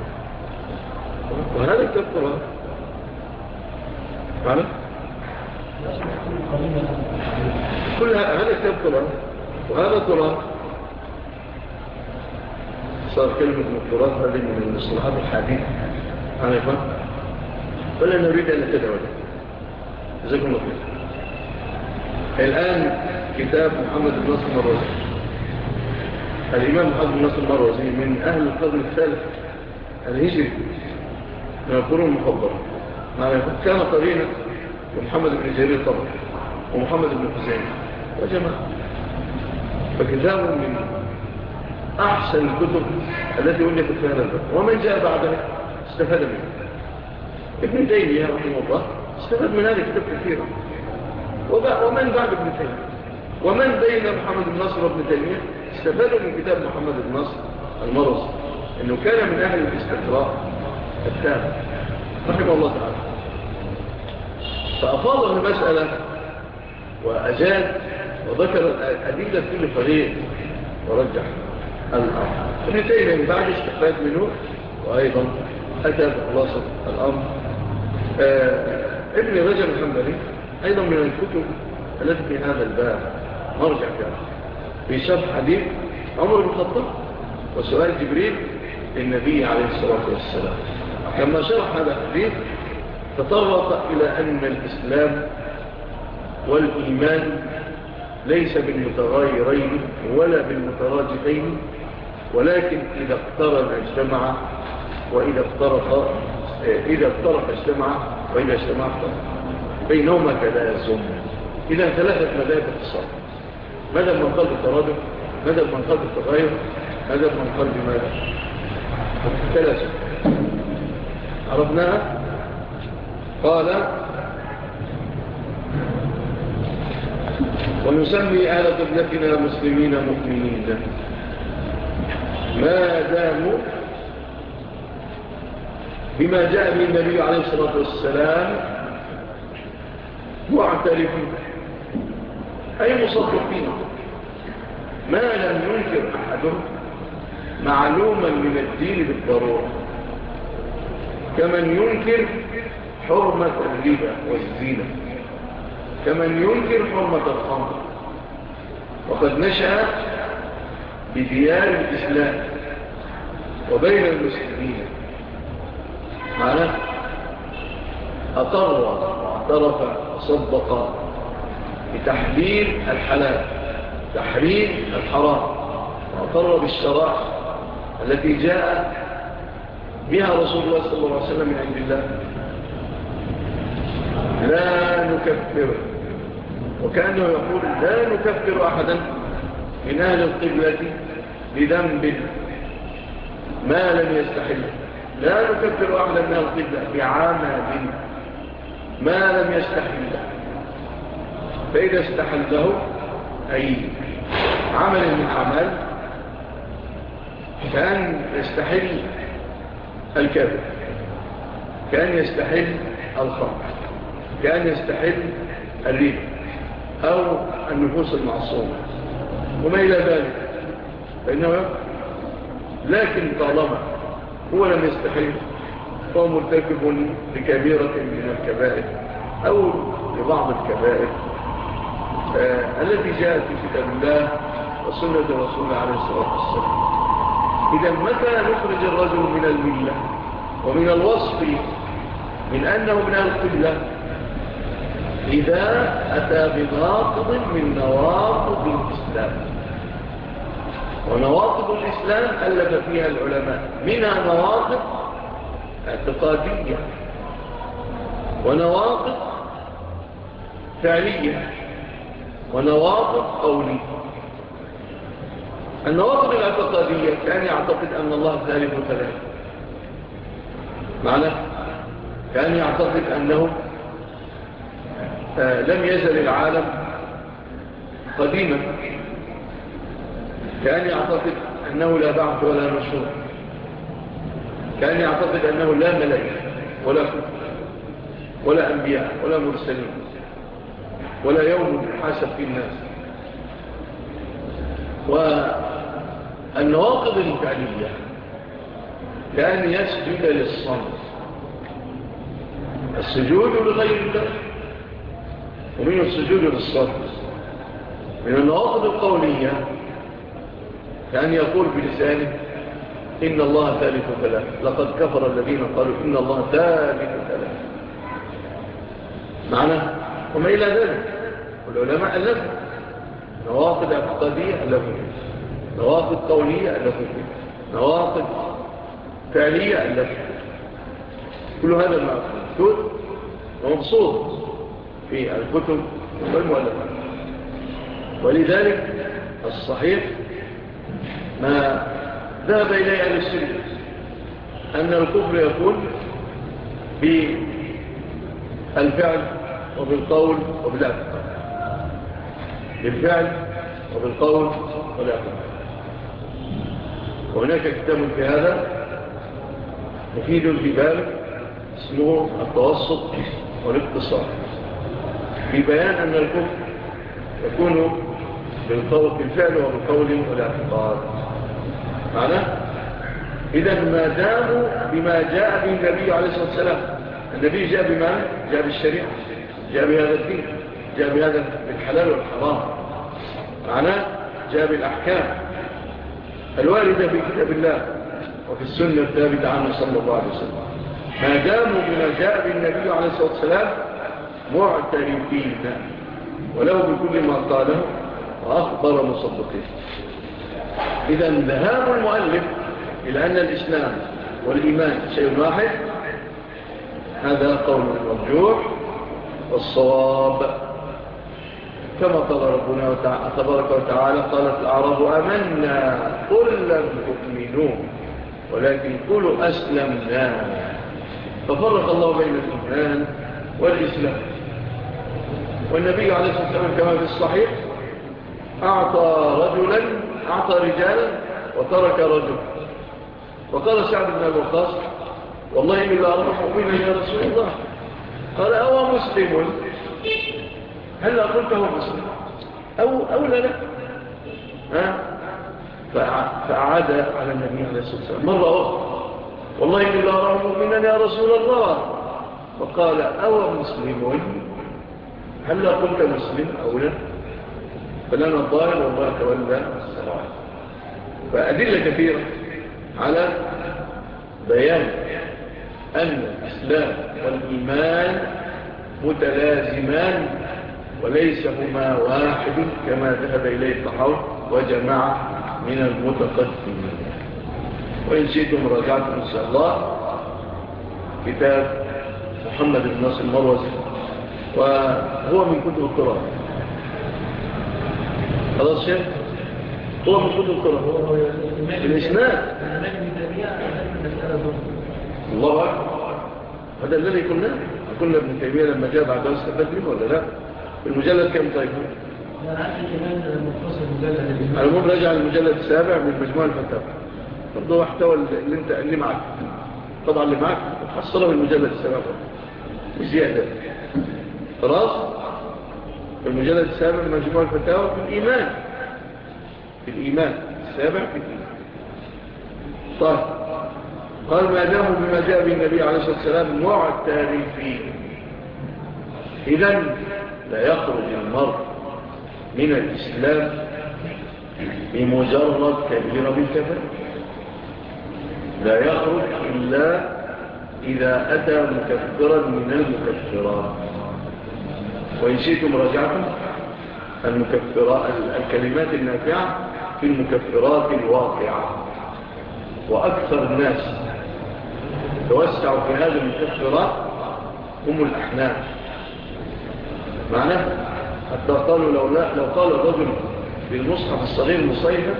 وهذا كتاب تراث معنا كل هذا كتاب تراث وهذا تراث. صار كلمة التراث هذه من المصطلحات الحديثة عارفة ولا نريد أن نتداول. جزاكم الله خير. الآن كتاب محمد بن نصر المروزي. الإمام محمد بن نصر المروزي من أهل القرن الثالث الهجري من القرون المفضلة. كان قرينا ومحمد بن جرير الطبري ومحمد بن خزيمة وجماعة. فكتاب من أحسن الكتب التي وجدت في هذا الباب. ومن جاء بعدها استفاد منه. ابن تيمية رحمه الله استفاد من هذا الكتاب كثيرا. ومن بعد ابن تيمية ومن بين محمد بن نصر وابن تيمية استفادوا من كتاب محمد بن نصر المرسي أنه كان من أهل الاستقراء التام رحمه الله تعالى، فأفاض المسألة وأجاد وذكر الأدلة كل فريق ورجح الأمر. ابن تيمية من بعد استفاد منه وأيضا أتى بخلاصة الأمر. ابن رجب الحنبلي أيضا من الكتب التي في هذا الباب مرجع كان في شرح حديث عمر بن الخطاب وسؤال جبريل للنبي عليه الصلاة والسلام. كما شرح هذا الحديث تطرق إلى أن الإسلام والإيمان ليس بالمتغايرين ولا بالمتراجحين، ولكن إذا اقترن اجتمع، وإذا افترق اجتمع، وإذا اجتمع افترق، بينهما تلازم. إذا ثلاثة مذاهب اتصال، ماذا من قلب الترادف، ماذا من قلب التغير، ماذا من قلب ماذا تلازم. عرفناها. قال ونسمي أهل قبلتنا مسلمين مؤمنين ما داموا بما جاء به النبي عليه الصلاة والسلام معترفين أي مصدقين ما لم ينكر أحدهم معلوما من الدين بالضرورة، كمن ينكر حرمة الربا والزينة، كمن ينكر حرمة الخمر. وقد نشأ بديار الإسلام وبين المسلمين معنى أطر واعترف وصدق بتحليل الحلال تحريم الحرام، واعترف بالشرائع التي جاء بها رسول الله صلى الله عليه وسلم من عند الله. لا نكفر، وكأنه يقول لا نكفر أحدا من أهل القبلة بذنب ما لم يستحل، لا نكفر أحدا من أهل القبلة بعمل ما لم يستحل، فإذا استحله أي عمل من أعمال كان يستحل الكذب، كان يستحل الخمر، كان يستحل الربا أو النفوس المعصومة وما إلى ذلك، فإنه لكن طالما هو لم يستحل فهو مرتكب لكبيرة من الكبائر أو لبعض الكبائر التي جاءت في كتاب الله وسنة رسوله عليه الصلاة والسلام. إذا متى نخرج الرجل من الملة ومن الوصف من أنه من القبلة؟ إذا أتى بناقض من نواقض الإسلام. ونواقض الإسلام ألف فيها العلماء، منها نواقض اعتقادية ونواقض فعلية ونواقض قولية. النواقض الاعتقادية كان يعتقد أن الله ثالث ثلاثة، معنى كان يعتقد أنه لم يزل العالم قديما، كان يعتقد أنه لا بعث ولا نشور، كان يعتقد أنه لا ملائكة ولا كتب ولا أنبياء ولا مرسلين ولا يوم حاسب في الناس. والنواقض الفعلية كان يسجد للصنم، السجود لغير الله، ومن السجود للصنم. من النواقض القولية كان يقول بلسانه إن الله ثالث ثلاثة، لقد كفر الذين قالوا إن الله ثالث ثلاثة، معنى وما إلى ذلك. والعلماء ألفوا نواقض اعتقادية، ألفوا نواقض قولية، ألفوا نواقض فعلية، ألفوا. كل هذا مكتوب ومبسوط في الكتب والمؤلفات. ولذلك الصحيح ما ذهب إليه أهل السنة أن الكفر يكون بالفعل وبالقول وبالاعتقاد. بالفعل وبالقول والاعتقاد. وهناك كتاب في هذا مفيد في باب اسمه التوسط والاقتصاد في بيان أن الكفر يكون بالفعل وبالقول والاعتقاد. معناه إذا ما داموا بما جاء به النبي عليه الصلاة والسلام. النبي جاء بما جاء بالشريعة، جاء بهذا الدين، جاء بهذا بالحلال والحرام، معناه جاء بالأحكام الواردة في كتاب الله وفي السنة الثابتة عنه صلى الله عليه وسلم. ما داموا بما جاء به النبي عليه الصلاة والسلام معترفين ولو بكل ما قاله وأخبر مصدقين. إذا ذهاب المؤلف إلى أن الإسلام والإيمان شيء واحد هذا قول مرجوح والصواب، كما قال ربنا تبارك وتعالى قالت الأعراب آمنا قل لم تؤمنوا ولكن قولوا أسلمنا. ففرق الله بين الإيمان والإسلام. والنبي عليه الصلاة والسلام كما في الصحيح أعطى رجالا وترك رجل. وقال سعد بن أبي وقاص والله إني لا أرى مؤمنا يا رسول الله. قال أو مسلم؟ هل قلت هو مسلم أو لا؟ فأعاد على النبي عليه الصلاة والسلام مرة أخرى والله إني لا أرى مؤمنا يا رسول الله. فقال أو مسلم؟ هل قلت مسلم أو لا؟ فلنا الظاهر والله تولى السرائر. فأدلة كثيرة على بيان أن الإسلام والإيمان متلازمان وليس هما واحد كما ذهب إليه الطحاوي وجماعة من المتقدمين. وإن شئتم راجعتم إن شاء الله كتاب محمد بن ناصر المروزي وهو من كتب القرآن. خلاص شيء هو من كتب القرآن الإسناد. الله أكبر. هذا الذي قلنا ابن تيمية لما جاء بعد استفاد منه ولا لا؟ في المجلد كم طيب؟ على العموم رجع المجلد السابع من مجموع الفتاوى. برضه احتوى اللي معك طبعا اللي معك حصله في المجلد السابع بزيادة. خلاص في المجلد السابع من مجموع الفتاوى في الإيمان السابع في الإيمان. طيب قال ما داموا بما جاء به النبي عليه الصلاة والسلام معترفين إذن لا يخرج المرء من الإسلام بمجرد كبيرة بالكبير، لا يخرج إلا إذا أتى مكفرا من المكفرات. وإن شئتم رجعتم الكلمات النافعة في المكفرات الواقعة. وأكثر الناس توسعوا في هذه المكفرات هم الأحناف. معناه حتى قالوا لو قال الرجل في المصحف الصغير مصيحة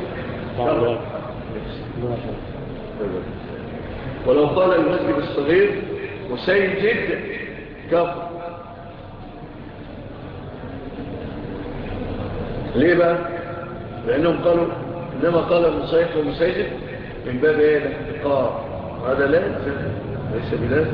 ولو قال المسجد الصغير مسيجد كفر. ليه بقى؟ لأنهم قالوا إنما قال المصيح ومسيجد من باب ايه الاحتقار، وهذا ليس بلازم.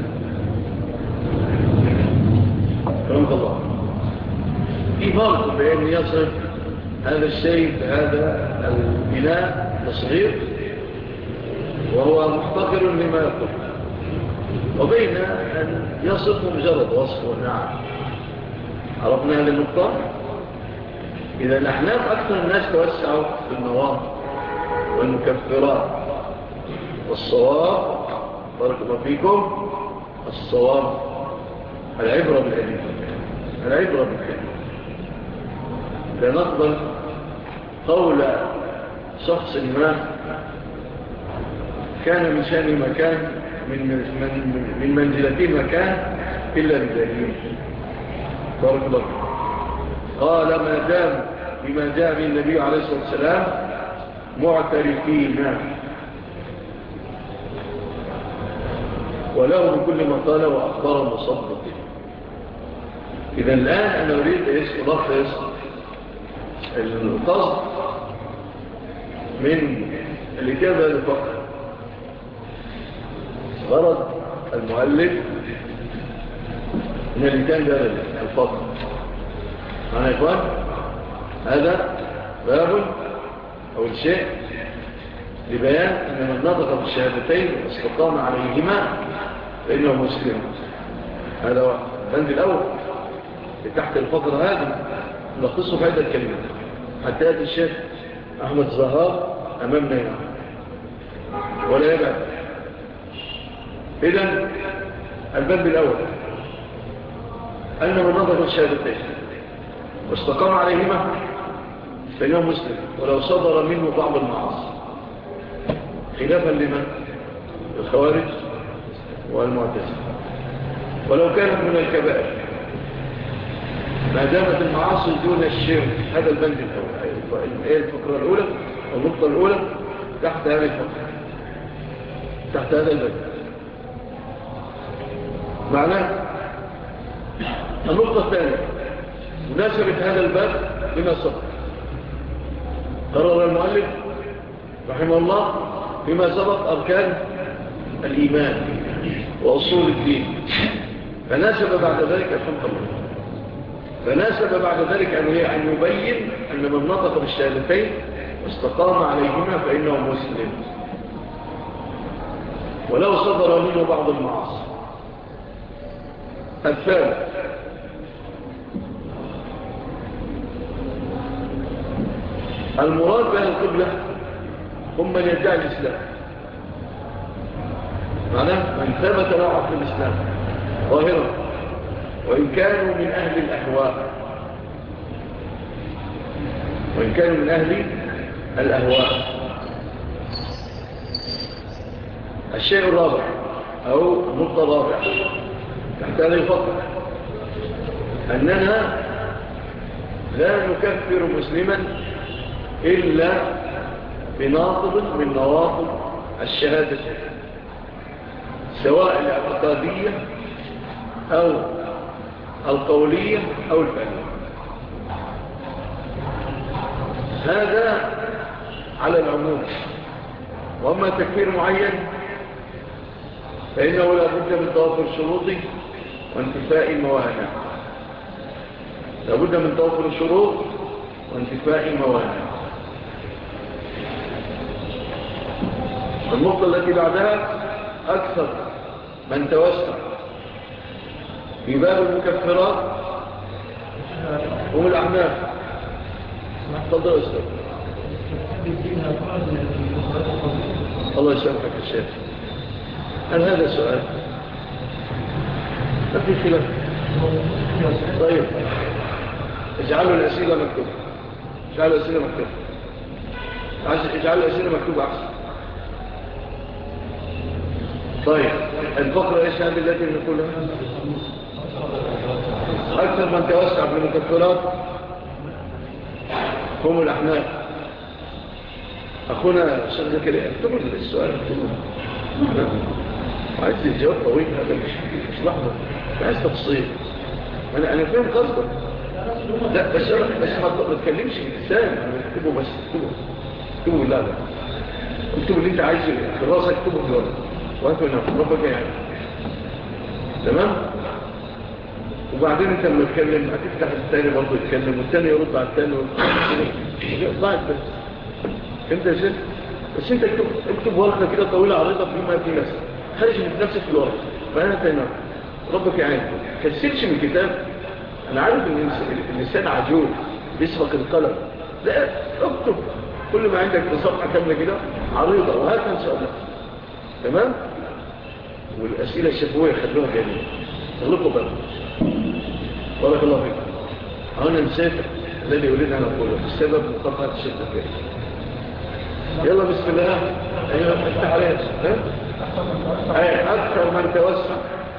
رحمة الله. في فرق بأن يصف هذا الشيء بهذا البناء الصغير وهو محتقر لما يقول، وبين أن يصف مجرد وصف ونعم. عرفنا هذه النقطة. إذا الأحناف أكثر الناس توسعوا في النواقض والمكفرات. والصواب بارك الله فيكم الصواب العبرة بالكلمة، العبرة بالكلمة. لا نقبل قول شخص ما كان من شأن مكان من منزلته مكان إلا بدليل. بارك الله فيكم. قال ما دام بما جاء به النبي عليه الصلاة والسلام معترفين وله بكل ما قال وأخبر مصدق. إذا الآن أنا أريد ألخص القصد من الإجابة للفقر. غرض المؤلف من الإتيان ده الفقر. معنى يا إخوان هذا باب أو الشيء لبيان أن من نطق بالشهادتين واستقام عليهما فإنه مسلم. هذا هو البند الأول تحت الفقر هذه نلخصه في هذا الكلمة حتى يأتي الشيخ أحمد زهار أمامنا هنا ولا يبعد. إذن البند الأول أن من نطق بالشهادتين واستقام عليهما فإنه مسلم ولو صدر منه بعض المعاصي، خلافا لمن؟ الخوارج والمعتزلة. ولو كانت من الكبائر ما دامت المعاصي دون الشرك. هذا البند الأول، الفقرة الأولى والنقطة الأولى تحت هذه الفقرة، تحت هذا البند. معناه النقطة الثانية مناسبة هذا الباب لما سبق. قرر المؤلف رحمه الله فيما سبق أركان الإيمان وأصول الدين، فناسب بعد ذلك الحمد لله، فناسب بعد ذلك أن يبين أن من نطق بالشهادتين واستقام عليهما فإنه مسلم ولو صدر منه بعض المعاصي. الثالث المراد بأهل القبلة هم من يدعي الإسلام، معناه من ثبت له عقل الإسلام ظاهرا وإن كانوا من أهل الأهواء، وإن كانوا من أهل الأهواء. الشيء الرابع أو النقطة الرابعة تحت هذا الفقر أننا لا نكفر مسلما إلا بناقض من نواقض الشهادة، سواء الاعتقادية أو القولية أو الفعلية. هذا على العموم. وأما تكفير معين فإنه لا بد من توافر الشروط وانتفاء الموانع، لا بد من توافر الشروط وانتفاء الموانع. النقطة التي بعدها أكثر من توسع في باب المكفرات هم الأحناف. تفضل أستاذ. الله يسامحك الشيخ. هل هذا سؤال؟ ما في خلاف. طيب اجعلوا الأسئلة مكتوبة، اجعلوا الأسئلة مكتوبة، اجعلوا الأسئلة مكتوبة أحسن. طيب الفقرة ايش هذه التي نقولها؟ أكثر من توسع في المكفرات هم الأحناف. أخونا الشيخ زكريا اكتبوا السؤال، اكتبوا. عايز الجواب طويل، هذا مش لحظة، عايز تفصيل. أنا فاهم قصدك. لا بس ما تكلمش الإنسان. اكتبوا بس، اكتبوا بالله، اكتبوا اللي انت عايزه في راسك، اكتبوا الجواب وهاتوا هنا ربك يعني. تمام. وبعدين انت لما تتكلم هتفتح الثاني برضه يتكلم والثاني يرد على الثاني ضاعت بس. انت يا شيخ بس انت اكتب ورقه كده طويله عريضه بما في نفسك، خارج من نفسك في الورقه فانا تاني ربك يعني كسلش من الكتاب. انا عارف ان اللسان عجول بيسبق القلم. لا اكتب كل ما عندك بصفحه كامله كده عريضه وهكذا ان شاء الله. تمام. والاسئله الشفويه خلوها جميله. اغلقوا بقى. بارك الله فيك. هنا نسيت الذي أريد أن أقوله بسبب مقاطعة الشيخ الكريم. يلا بسم الله. أيها افتح عليها. أكثر من توسع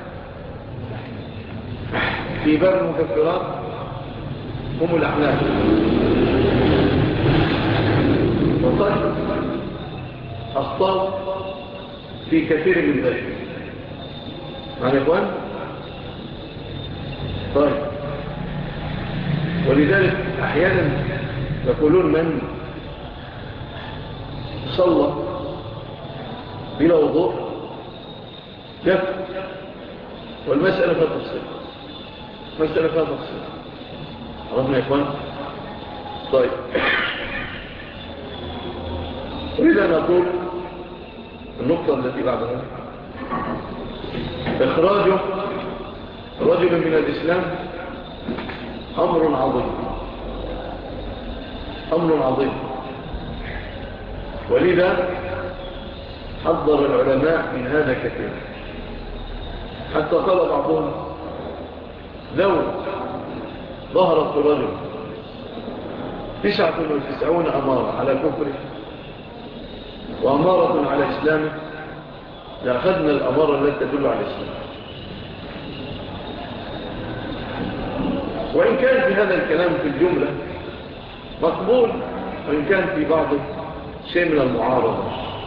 في باب المكفرات هم الأحناف، وقد أخطأوا في كثير من ذلك. معنى إخوان؟ طيب. ولذلك أحيانا يقولون من صلى بلا وضوء يكفر، والمسألة فيها تفصيل، مسألة فيها تفصيل. عرفنا يا إخوان؟ طيب، أريد أن أقول النقطة التي بعدها: إخراج رجل من الإسلام أمر عظيم، أمر عظيم. ولذا حذر العلماء من هذا كثيرا، حتى قال بعضهم: لو ظهرت رجل 99 أمارة على كفره وأمارة على إسلامه لأخذنا الأمارة التي تدل على الإسلام. وإن كان في هذا الكلام في الجملة مقبول، وإن كان في بعضه شيء من المعارضة.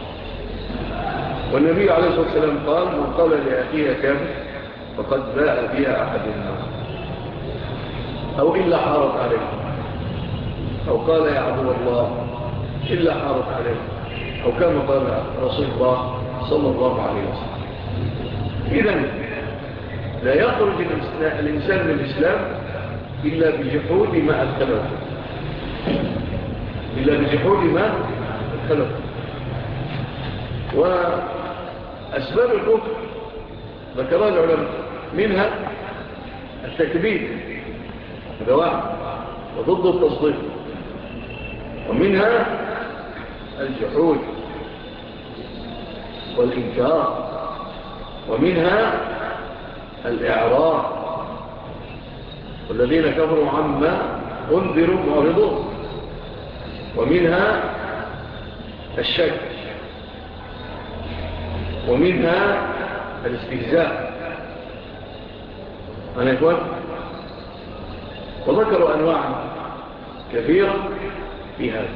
والنبي عليه الصلاة والسلام قال: من قال لأخيه كافر فقد باء بها أحد النار، أو إلا حارت عليه، أو قال يا عدو الله إلا حارت عليه، أو كما قال رسول الله صلى الله عليه وسلم. إذن لا يخرج الإنسان من الإسلام إلا بجحود ما أدخله، إلا بجحود ما أدخله. وأسباب الكفر ذكرها العلماء، منها التكذيب، هذا واحد، وضد التصديق، ومنها الجحود والإنكار، ومنها الإعراض، والذين كفروا عما أنذروا معرضون، ومنها الشك، ومنها الاستهزاء. أنا أقول وذكروا أنواع كثيرة في هذا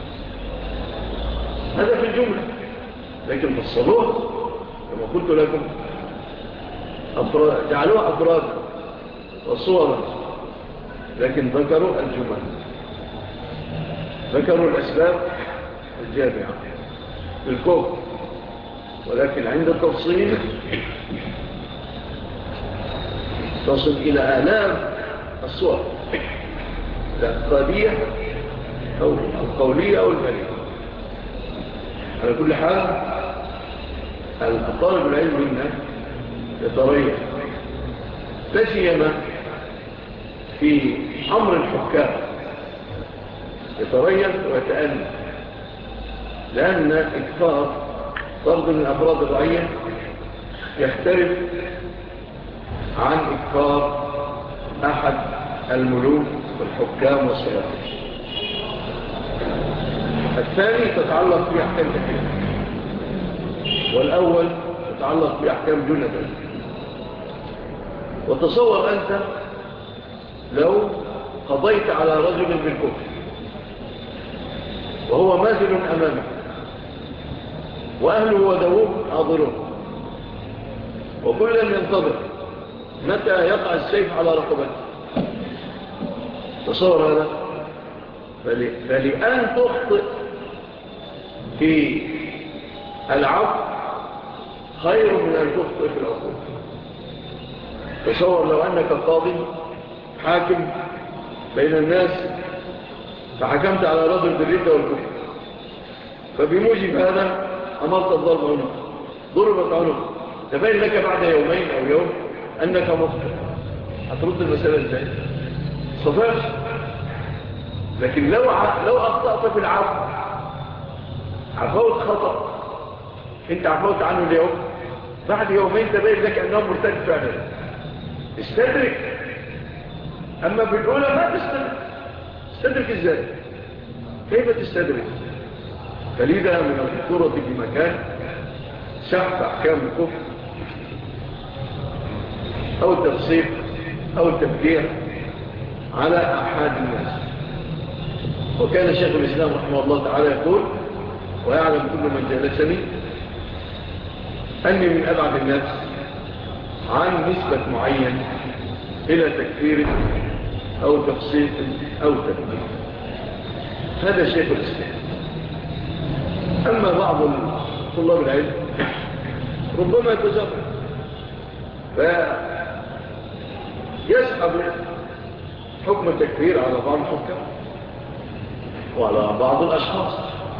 في الجملة. لكن في الصبوح كما قلت لكم جعلوها أفراد وصورا، لكن ذكروا الجمل، ذكروا الأسباب الجامعة للكفر، ولكن عند التفصيل تصل إلى آلاف الصور، الاعتقادية أو القولية أو الفعلية. على كل حال الطالب العلم منا يتريح، لا سيما في أمر الحكام، يتريح ويتأنى، لأن إكثار فرد من أفراد الرعية يختلف عن إكثار أحد الملوك والحكام والسلاطين. الثاني تتعلق بأحكام كثيرة، والأول تتعلق بأحكام دون ذلك. وتصور أنت لو قضيت على رجل بالكفر وهو ماثل أمامك، وأهله ودوه حاضرون، وكل ينتظر متى يقع السيف على رقبته. تصور هذا. فلأن تخطئ في العفو خير من أن تخطئ في العقوبة. تصور لو أنك قاضي حاكم بين الناس فحكمت على رجل بالردة والكفر، فبموجب هذا أمرت الضرب عنه، ضربت عنه، تبين لك بعد يومين أو يوم أنك مخطئ، هترد المسألة ازاي؟ صفاش. لكن لو أخطأت في العفو، عفوت خطأ، انت عفوت عنه اليوم، بعد يومين تبين لك أنه مرتد فعلا، استدرك. أما بالأولى ما تستدرك ازاي؟ كيف تستدرك؟ فلذا من الخطورة بمكان سحب أحكام الكفر أو التفسيق أو التبديع على أحد الناس. وكان شيخ الإسلام رحمه الله تعالى يقول: ويعلم كل من جلسني أني من أبعد الناس عن نسبة معين إلى تكفير أو تفسيق أو تبديع. هذا شيخ الإسلام. أما بعض طلاب العلم ربما يتجرب فيسحب حكم التكفير على بعض الحكام وعلى بعض الأشخاص.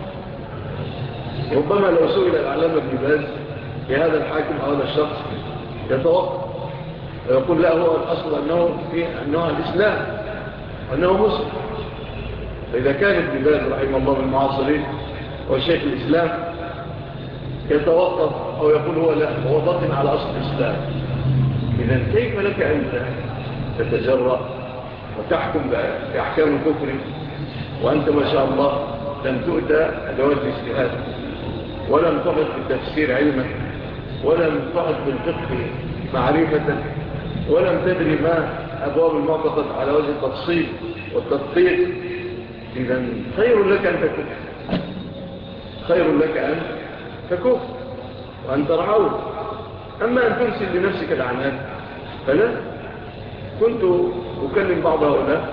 ربما لو سئل العلامة ابن باز بهذا الحاكم أو هذا الشخص يتوقف ويقول لا، هو الأصل أنه الإسلام وأنه مسلم. فإذا كان ابن باز رحمه الله بالمعاصرين وشيخ الإسلام يتوقف أو يقول هو لا، هو باطن على أصل الإسلام، إذن كيف لك أن تتجرأ وتحكم بأحكام الكفر وأنت ما شاء الله لم تؤتى أدوات الاجتهاد ولم تحط بالتفسير علما ولم تحط بالفقه معرفة ولم تدري ما أبواب المعتقد على وجه التفصيل والتدقيق؟ إذن خير لك أن تكفر، خير لك أن تكفر وأن ترعوه. أما أن ترسل لنفسك العناد فلا. كنت أكلم بعض هؤلاء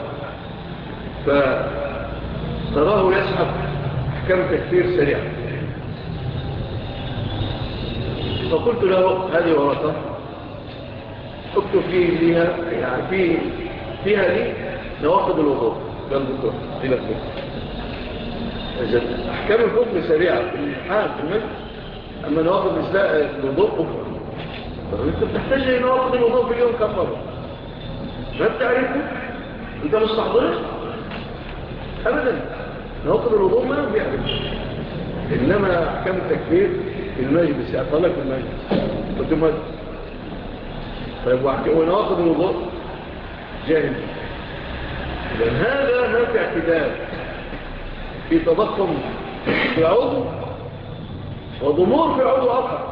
فتراه يسحب أحكام تكفير سريعا، فقلت له هذه ورقة اكتب فيها يعني فيها لي نواقض الوضوء للبكرة إلى البكرة. أحكام الحكم سريعة في الحال في المجلس، أما نواقض الوضوء أخرى. فأنت بتحتاج إلى نواقض الوضوء في اليوم كم مرة؟ ما بتعرفه؟ أنت مستحضره؟ أبدا، نواقض الوضوء ما بيعرف. إنما أحكام التكفير في المجلس يعطلك في المجلس وتمت. طيب ونواقض الوضوء جاهل. لأن هذا ما في اعتدال في تضخم في عضو وضمور في عضو آخر.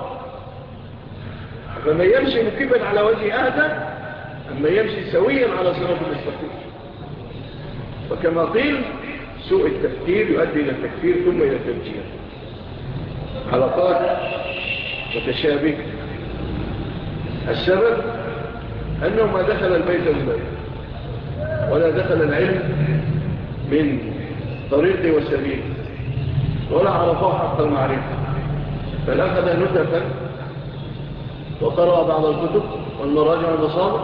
فما يمشي مكبا على وجه أهدى أما يمشي سويا على صراط المستقيم. وكما قيل سوء التفكير يؤدي إلى التكفير ثم إلى التفجير. حلقات متشابكة. السبب أنه ما دخل البيت من بيت ولا دخل العلم من طريق وسبيل ولا عرفه حق المعرفة، بل أخذ نتفا وقرأ بعض الكتب والمراجع والمصادر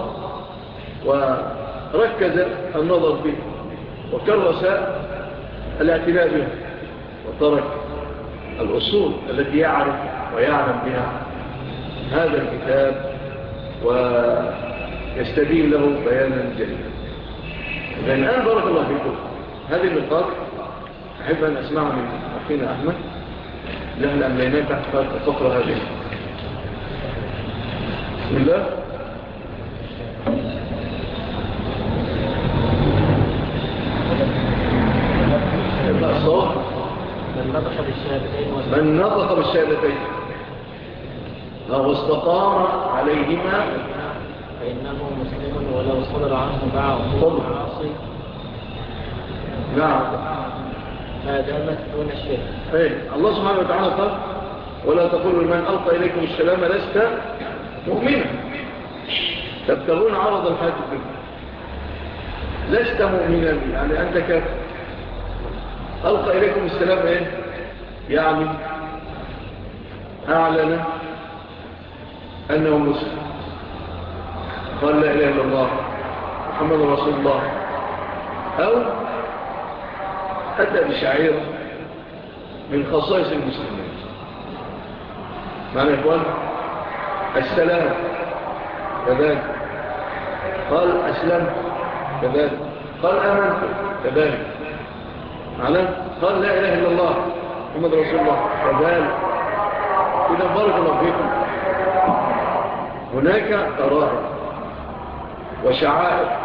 وركز النظر فيه وكرس الاعتناء به وترك الأصول التي يعرف ويعلم بها هذا الكتاب ويستبين له بيانا جديدا. إذن الآن بارك الله فيكم هذه النقاط أحب أن أسمعها من أخينا أحمد لأن أمليناه تحت فقرة هذه. بسم الله. الصوت من نطق بالشهادتين واستقام عليهما فإنه مسلم ولو صدر عنه باع معاصي. نعم، ما دامت دون الشرك. الله سبحانه وتعالى قال ولا تقولوا لمن ألقى إليكم السلام لست مؤمنا تبتغون عرض الحياة الدنيا. لست مؤمنا يعني أنت كافر. ألقى إليكم السلام يعني أعلن أنه مسلم، قال لا إله إلا الله محمد رسول الله، أو أتى بشعيرة من خصائص المسلمين. معنى يا إخوان السلام كذلك، قال أسلم كذلك، قال آمنت كذلك، معنى قال لا إله إلا الله محمد رسول الله كذلك. إذا بارك الله فيكم هناك قرائن وشعائر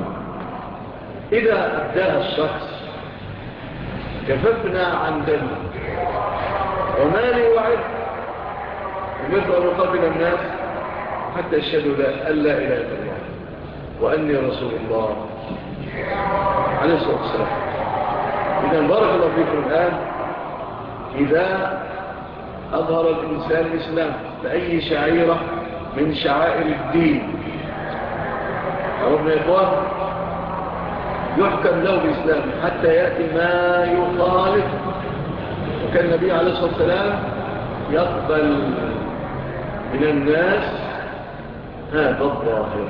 إذا أداها الشخص كففنا عن دمه ومالي وعد ومثل أن نقابل الناس حتى يشهدوا أن لا إله إلا الله وأني رسول الله عليه الصلاة والسلام. إذا بارك الله فيكم الآن إذا أظهر الإنسان الإسلام بأي شعيرة من شعائر الدين. عرفنا يا إخوان يحكم له بإسلام حتى يأتي ما يخالف. وكان النبي عليه الصلاة والسلام يقبل من الناس هذا الظاهر.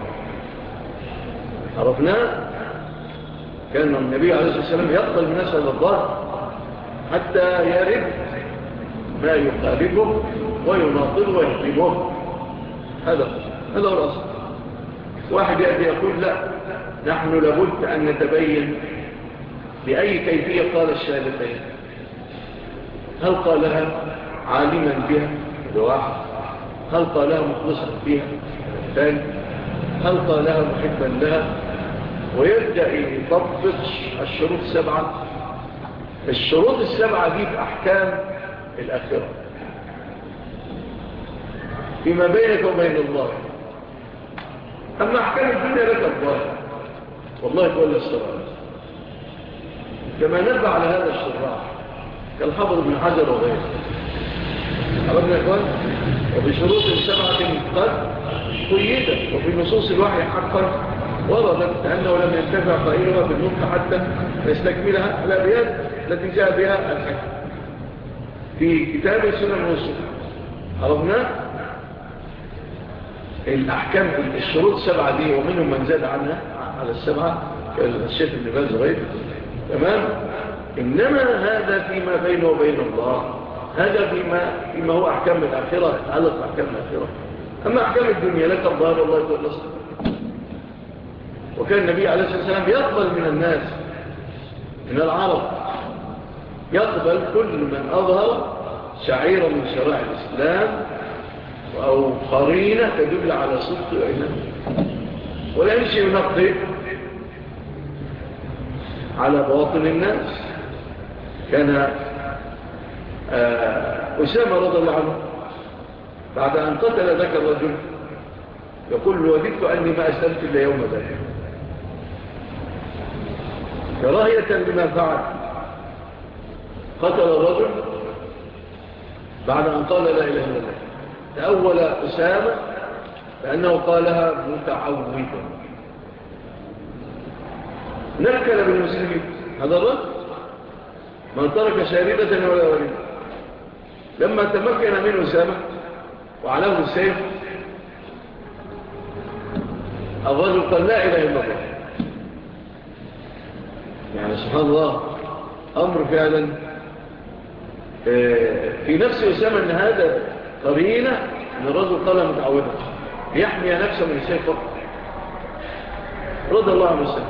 عرفنا كان النبي عليه الصلاة والسلام يقبل من الناس هذا الظاهر حتى يرد ما يخالفه ويناقضه ويحكمه. هذا هو الأصل. واحد يأتي يقول لا، نحن لابد أن نتبين بأي كيفية قال الشهادتين. هل قالها عالما بها؟ واحد. هل قالها مخلصا بها؟ ثاني. هل قالها محبا لها؟ ويبدأ يطبق الشروط السبعة. الشروط السبعة دي بأحكام الآخرة فيما بينك وبين الله. أما أحكام الدنيا لك الله والله تولى الصلاة. كما نبع على هذا الشراح كالحافظ بن حجر وغيره. عرفنا يا إخوان؟ وبشروط سبعة قد قيدت وفي نصوص الوحي حقا وردت أنه لم ينتفع قائلها بالنطق حتى يستكملها الأبيات التي جاء بها الحكم في كتاب السنة والرسل. عرفنا الأحكام الشروط السبعة دي ومنهم من زاد عنها على السبعة كالشيخ ابن باز غيره. تمام. إنما هذا فيما بينه وبين الله، هذا فيما هو أحكام الآخرة يتعلق بأحكام الآخرة. أما أحكام الدنيا لك الظاهر والله يقول لصد. وكان النبي عليه الصلاة والسلام يقبل من الناس من العرب، يقبل كل من أظهر شعيرة من شرائع الإسلام أو قرينة تدل على صدق وإيمان، ولا يمشي ينقضي على باطن الناس. كان أسامة رضي الله عنه بعد أن قتل ذاك الرجل يقول وددت أني ما أسلمت إلا يوم ذاك، كراهية لما فعل. قتل الرجل بعد أن قال لا إله إلا الله. تأول أسامة لأنه قالها متعودا. نكل بالمسلمين هذا الرجل من ترك شاردة ولا ولد. لما تمكن من أسامة وعلاه السيف الرجل قال لا إله إلا الله. يعني سبحان الله أمر فعلا في نفس أسامة أن هذا قرينة أن الرجل قال متعودا ليحمي نفسه من السيف فقط رضي الله عنه السيف.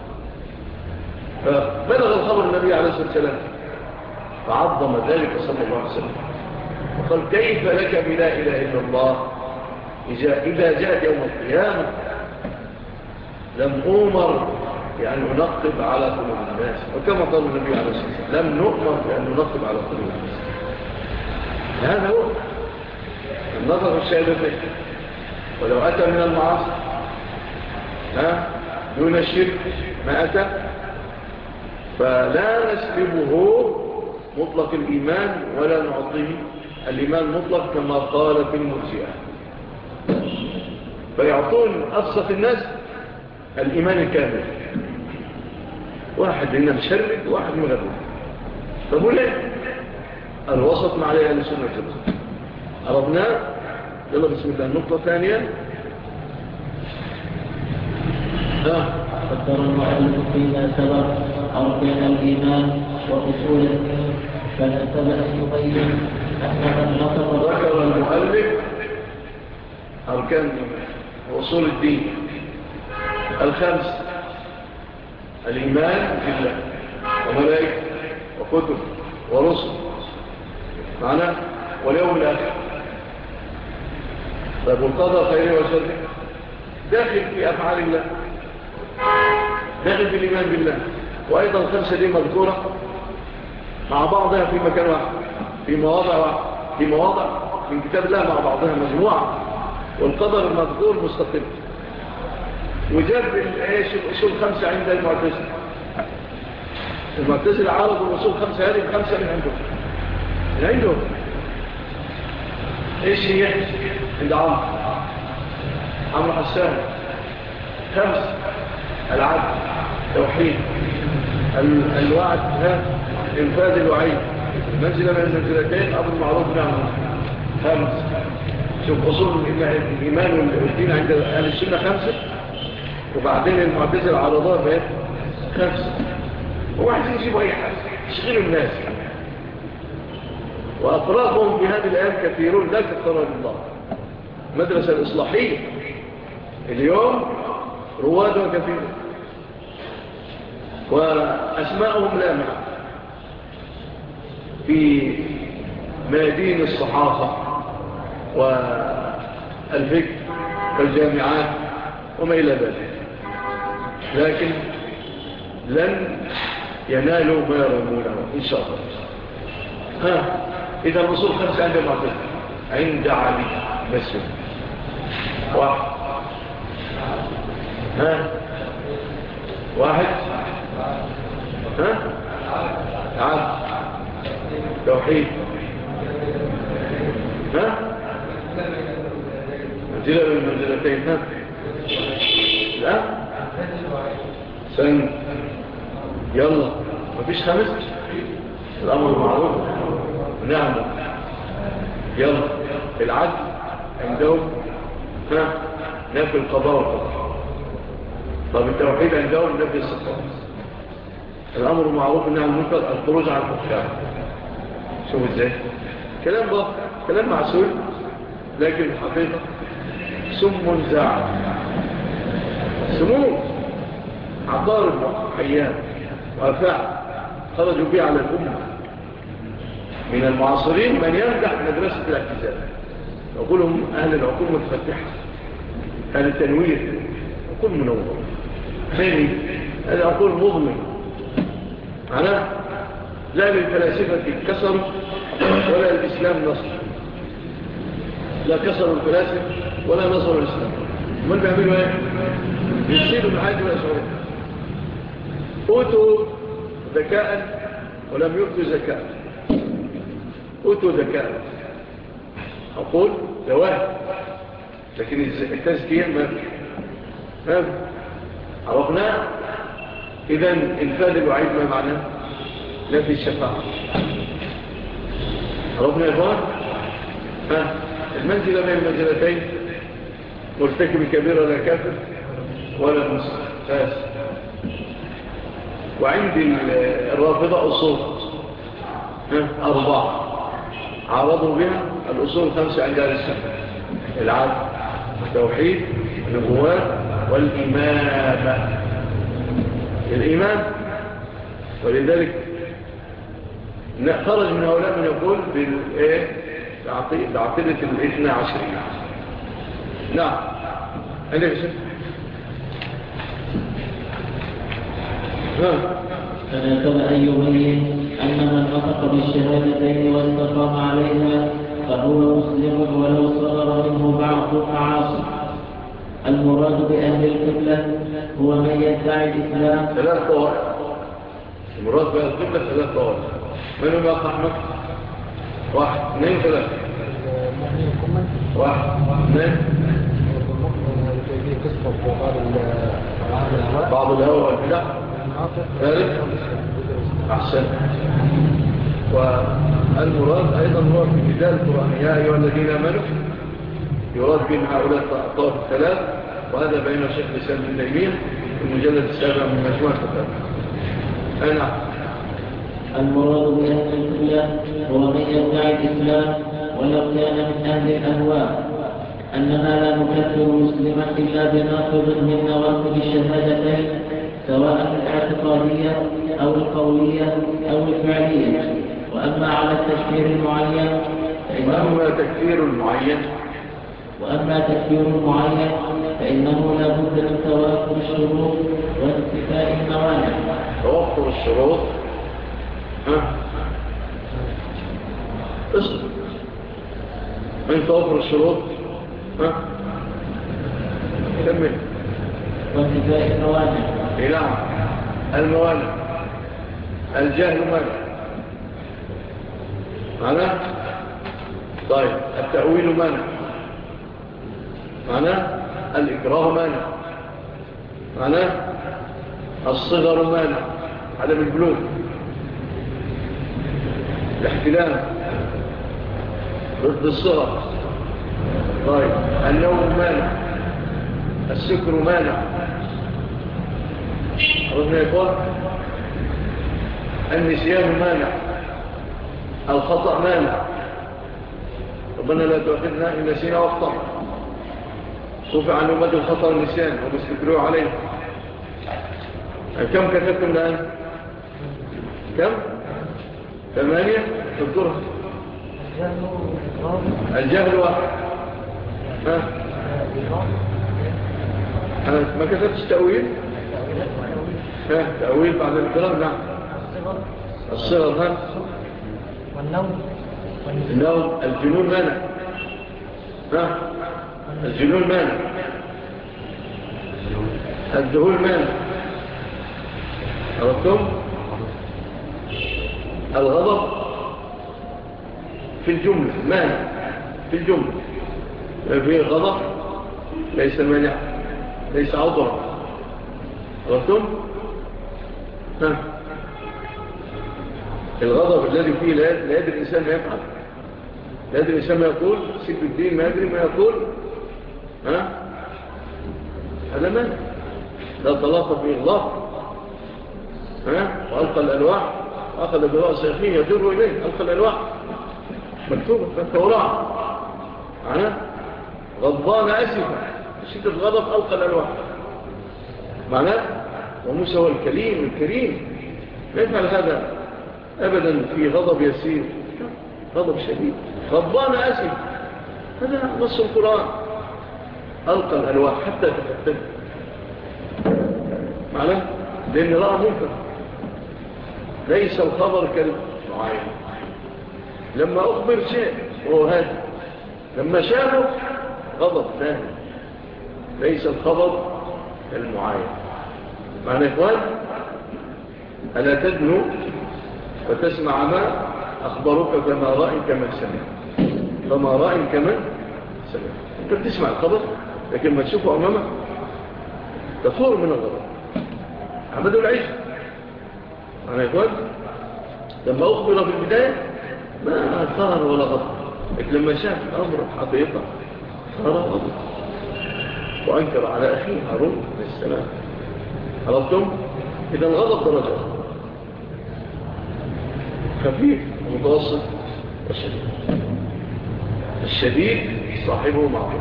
فبلغ الخبر النبي عليه الصلاة والسلام فعظم ذلك صلى الله عليه وسلم وقال كيف لك بلا إله إلا الله إذا جاءت يوم القيامة لم أمر بأن ننقب على قلوب الناس. وكما قال النبي عليه الصلاة والسلام لم نؤمر بأن ننقب على قلوب الناس. هذا هو النظر الشهادتين. ولو أتى من المعاصي دون الشرك ما أتى فلا نسلبه مطلق الإيمان ولا نعطيه الإيمان مطلق كما قال في المرجئة. فيعطون أفسق الناس الإيمان الكامل، واحد لنا مشرد وواحد مغرب. فقول ليه الوسط مع عليها لسنة الجماعة. عرفنا. يلا بسم الله. النقطة الثانية فكر المؤلف فيما سبق أركان الإيمان وأصوله، فنسب أن يبين أن من نطق. ذكر المؤلف أركان الإيمان وأصول الدين الخمس: الإيمان بالله وملائكته وكتب ورسل معنا واليوم الآخر. طيب والقضاء خيره وشره داخل في أفعال الله، داخل في الإيمان بالله. وأيضا الخمسة دي مذكورة مع بعضها في مكان واحد، في مواضع من كتاب الله مع بعضها مجموعة، والقدر المذكور مستقل. وجاب الأصول خمسة عند المعتزلة عرضوا الأصول خمسة هذه خمسة من عندهم إيش هي؟ عند عمرو حسان 5: العدل توحيد الوعد انفاذ الوعيد منزلة من المنزلتين أمر معروف نعم 5 شوف أصول الإيمان والدين عند أهل السنة 5 وبعدين المعتزلة على ضرب 5 هو عايزين يجيبوا أي حاجة يشغلوا الناس وأفراغهم في هذه الأيام كثيرون لا كثر الله مدرسة الإصلاحية اليوم روادها كثير وأسماءهم لامعة في ميادين الصحافة والفكر والجامعات وما إلى ذلك لكن لن ينالوا ما يرمونه إن شاء الله إذا الرسول 5 عند المعتزلة عند علي بس 1 1 عبد توحيد منزلة من المنزلتين لا سن يلا مفيش 5 الأمر معروف نعم يلا العدل عندهم نفي القضاء والقضاء طب التوحيد عندهم نفي الصفات الأمر معروف نعم المنكر الخروج عن الحكام شوف ازاي كلام بقى كلام معسول لكن الحقيقة سم زاعم سموم عقارب وحيان وأفاع خرجوا بيه على الأمة من المعاصرين من يمدح مدرسة الاعتزال يقولهم أهل العقول متفتحة أهل التنوير عقول منور ثاني العقول مظلم معناه لا للفلاسفة كسروا ولا الإسلام نصر لا كسروا الفلاسفة ولا نصروا الإسلام من بيعملوا ايه يصيروا العادي ويشعرون أوتوا ذكاء ولم يؤتوا ذكاء أوتوا ذكاء أقول زواج لكن التزكية ما عرفنا إذن انفاذ الوعيد ما معناه لا في الشفاعة عرفنا يا إخوان المنزلة بين المنزلتين مرتكب الكبير ولا كافر ولا مسلم فاس وعند الرافضة أصول 4 عرضوا بها الأصول 5 عند أهل السنة العدل التوحيد النبوات والإمامة الإمام ولذلك خرج من هؤلاء من يقول بعقيدة 12 نعم عندك شيء فنكب أن يبين أن من نطق بالشهادتين واستقام عليها فهو مسلم ولو صدر منه بعض المعاصي. المراد بأهل القبلة هو من يدعي الإسلام 3 طوائف المراد بأهل القبلة 3 طوائف من هم يقع مكة 1 2 3 1 2 بعض الهوى والبدع ثالث أحسن والمراد أيضا هو في جدال القرآن يا أيها الذين آمنوا يراد بين هؤلاء الطائف 3 وهذا بين شيخ الإسلام ابن تيمية في المجلد 7 من مجموعة الفتاوى أنا المراد بأهل القبلة هو من يدعي الإسلام ولو كان من أهل الأهواء أننا لا نكفر مسلما إلا بناقض من نواقض الشهادتين سواء الاعتقادية أو القولية أو الفعلية. وأما على التكفير المعين فإنه لا بد من توافر الشروط وانتفاء الموانع. توافر الشروط اسم من توافر الشروط كمل وانتفاء الموانع. نعم الموانع الجهل معنى طيب التأويل معنى الإكراه معنى الصغر مانع، عدم البلوغ، الاحتلام ضد الصغر. طيب النوم مانع، السكر مانع، عرفنا يا إخوان؟ النسيان مانع، الخطأ مانع. ربنا لا تؤاخذنا إن نسينا واخطأنا. رفع عن أمة الخطأ والنسيان وما استكروا عليه. كم كتبتم الآن؟ كم؟ 8 تذكرها. الجهل واحد. ما كتبتش تأويل؟ تأويل بعد الكلام. نعم. الصغر. والنوم. النوم. الجنون مانع. الجنون مانع. الذهول مانع. عرفتم؟ الغضب في الجملة مانع، في الجملة في غضب ليس مانع، ليس عذرا. عرفتم؟ الغضب الذي فيه لا يدري الإنسان ما يفعل، لا يدري الإنسان ما يقول، سيب الدين ما يدري ما يقول، هذا مانع، لا طلاق فيه الله. وألقى الألواح وأخذ برأس أخيه يجر إليه، ألقى الألواح مكتوبة في التوراة. غضبان أسفا، شدة الغضب ألقى الألواح. معناه وموسى هو الكريم لا يفعل هذا أبدا في غضب يسير، غضب شديد. غضبان أسفا، هذا نص القرآن. ألقى الألواح حتى تفتت. معناه لأن رأى منكر، ليس الخبر كالمعاين. لما أخبر شيء وهو هذا، لما شافه غضب ثاني، ليس الخبر كالمعاين. معنى إخوان ألا تدنو فتسمع ما أخبرك فما رأي كمن سمع، فما رأي كمن سمع. أنت بتسمع الخبر لكن ما تشوفه أمامك تفور من الغضب. عبدوا العيش. معنى إخوان لما أخبر في البداية ما صار ولا غضب، لكن لما شاف الأمر حقيقة صار غضب وأنكر على أخيه هارون عليه السلام. عرفتم؟ إذا الغضب درجات، خفيف ومتوسط والشديد. الشديد صاحبه معروف.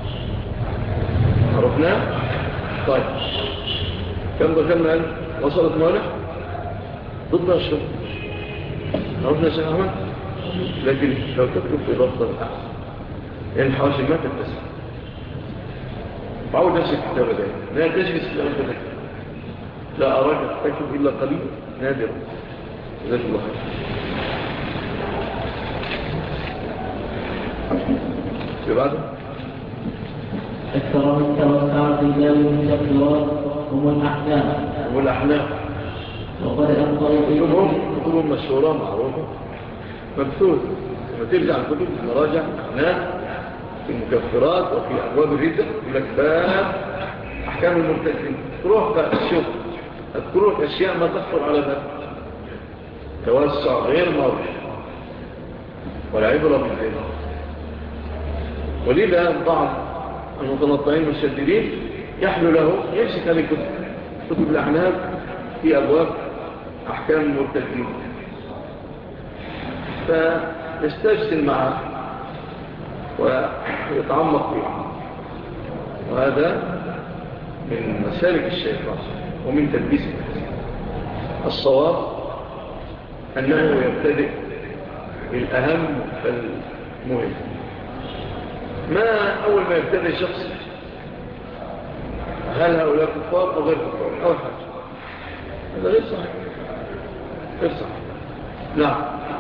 عرفنا؟ طيب كم دخلنا؟ وصلت مالح ضدنا الشرط. عرفنا شيخ أحمد؟ لكن لو تكتب في ضبط أحسن، لأن حواشي ما تتسع. بعود نفسك الكتابة دائما، لا تجلس في أنت تكتب، لا أراك تكتب إلا قليل نادرا. جزاك الله خير. في بعده أكثر من توسع في باب المكفرات هم الأحناف. وقد أخبروا في كتبهم مشهورة معروفة مبثوث. لما ترجع الكتب المراجع أحناف في المكفرات وفي أبواب الردة يقول لك باب أحكام المرتدين، تروح بقى تشوف تذكرون أشياء ما تخطر على ذلك. توسع غير مرح والعبرة بالذات. ولذا بعض المتنطعين المشددين يحلو له يمسك هذه كتب الأحناف في أبواب أحكام المرتدين فيستجسل معه ويتعمق فيه، وهذا من مسالك الشيطان ومن تلبيسه. الصواب أنه يبتدئ بالأهم فالمهم. ما أول ما يبتدئ شخص هل هؤلاء كفار أو غير كفار أول حاجة، هذا غير صحيح، غير صحيح. نعم.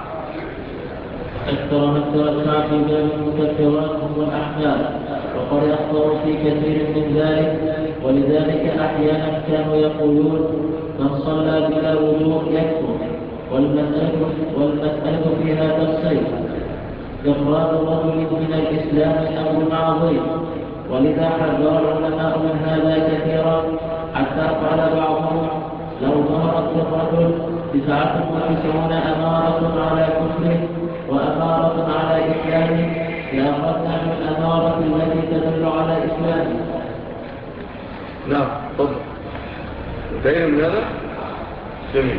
أكثر من توسع في باب المكفرات والأحكام، وقد أخبروا في كثير من ذلك. ولذلك أحيانا كانوا يقولون من صلى بلا وضوء يكفر، والمسألة في هذا الصيف إخراج الرجل من الإسلام أمر عظيم، ولذا حذر العلماء من هذا كثيرا، حتى قال بعضهم لو ظهرت في الرجل 99 أمارة على كفره وأمارة على إسلامه لأخذنا بالأمارة التي تدل على إسلامه. نعم تفضل. انتهينا من هذا؟ جميل.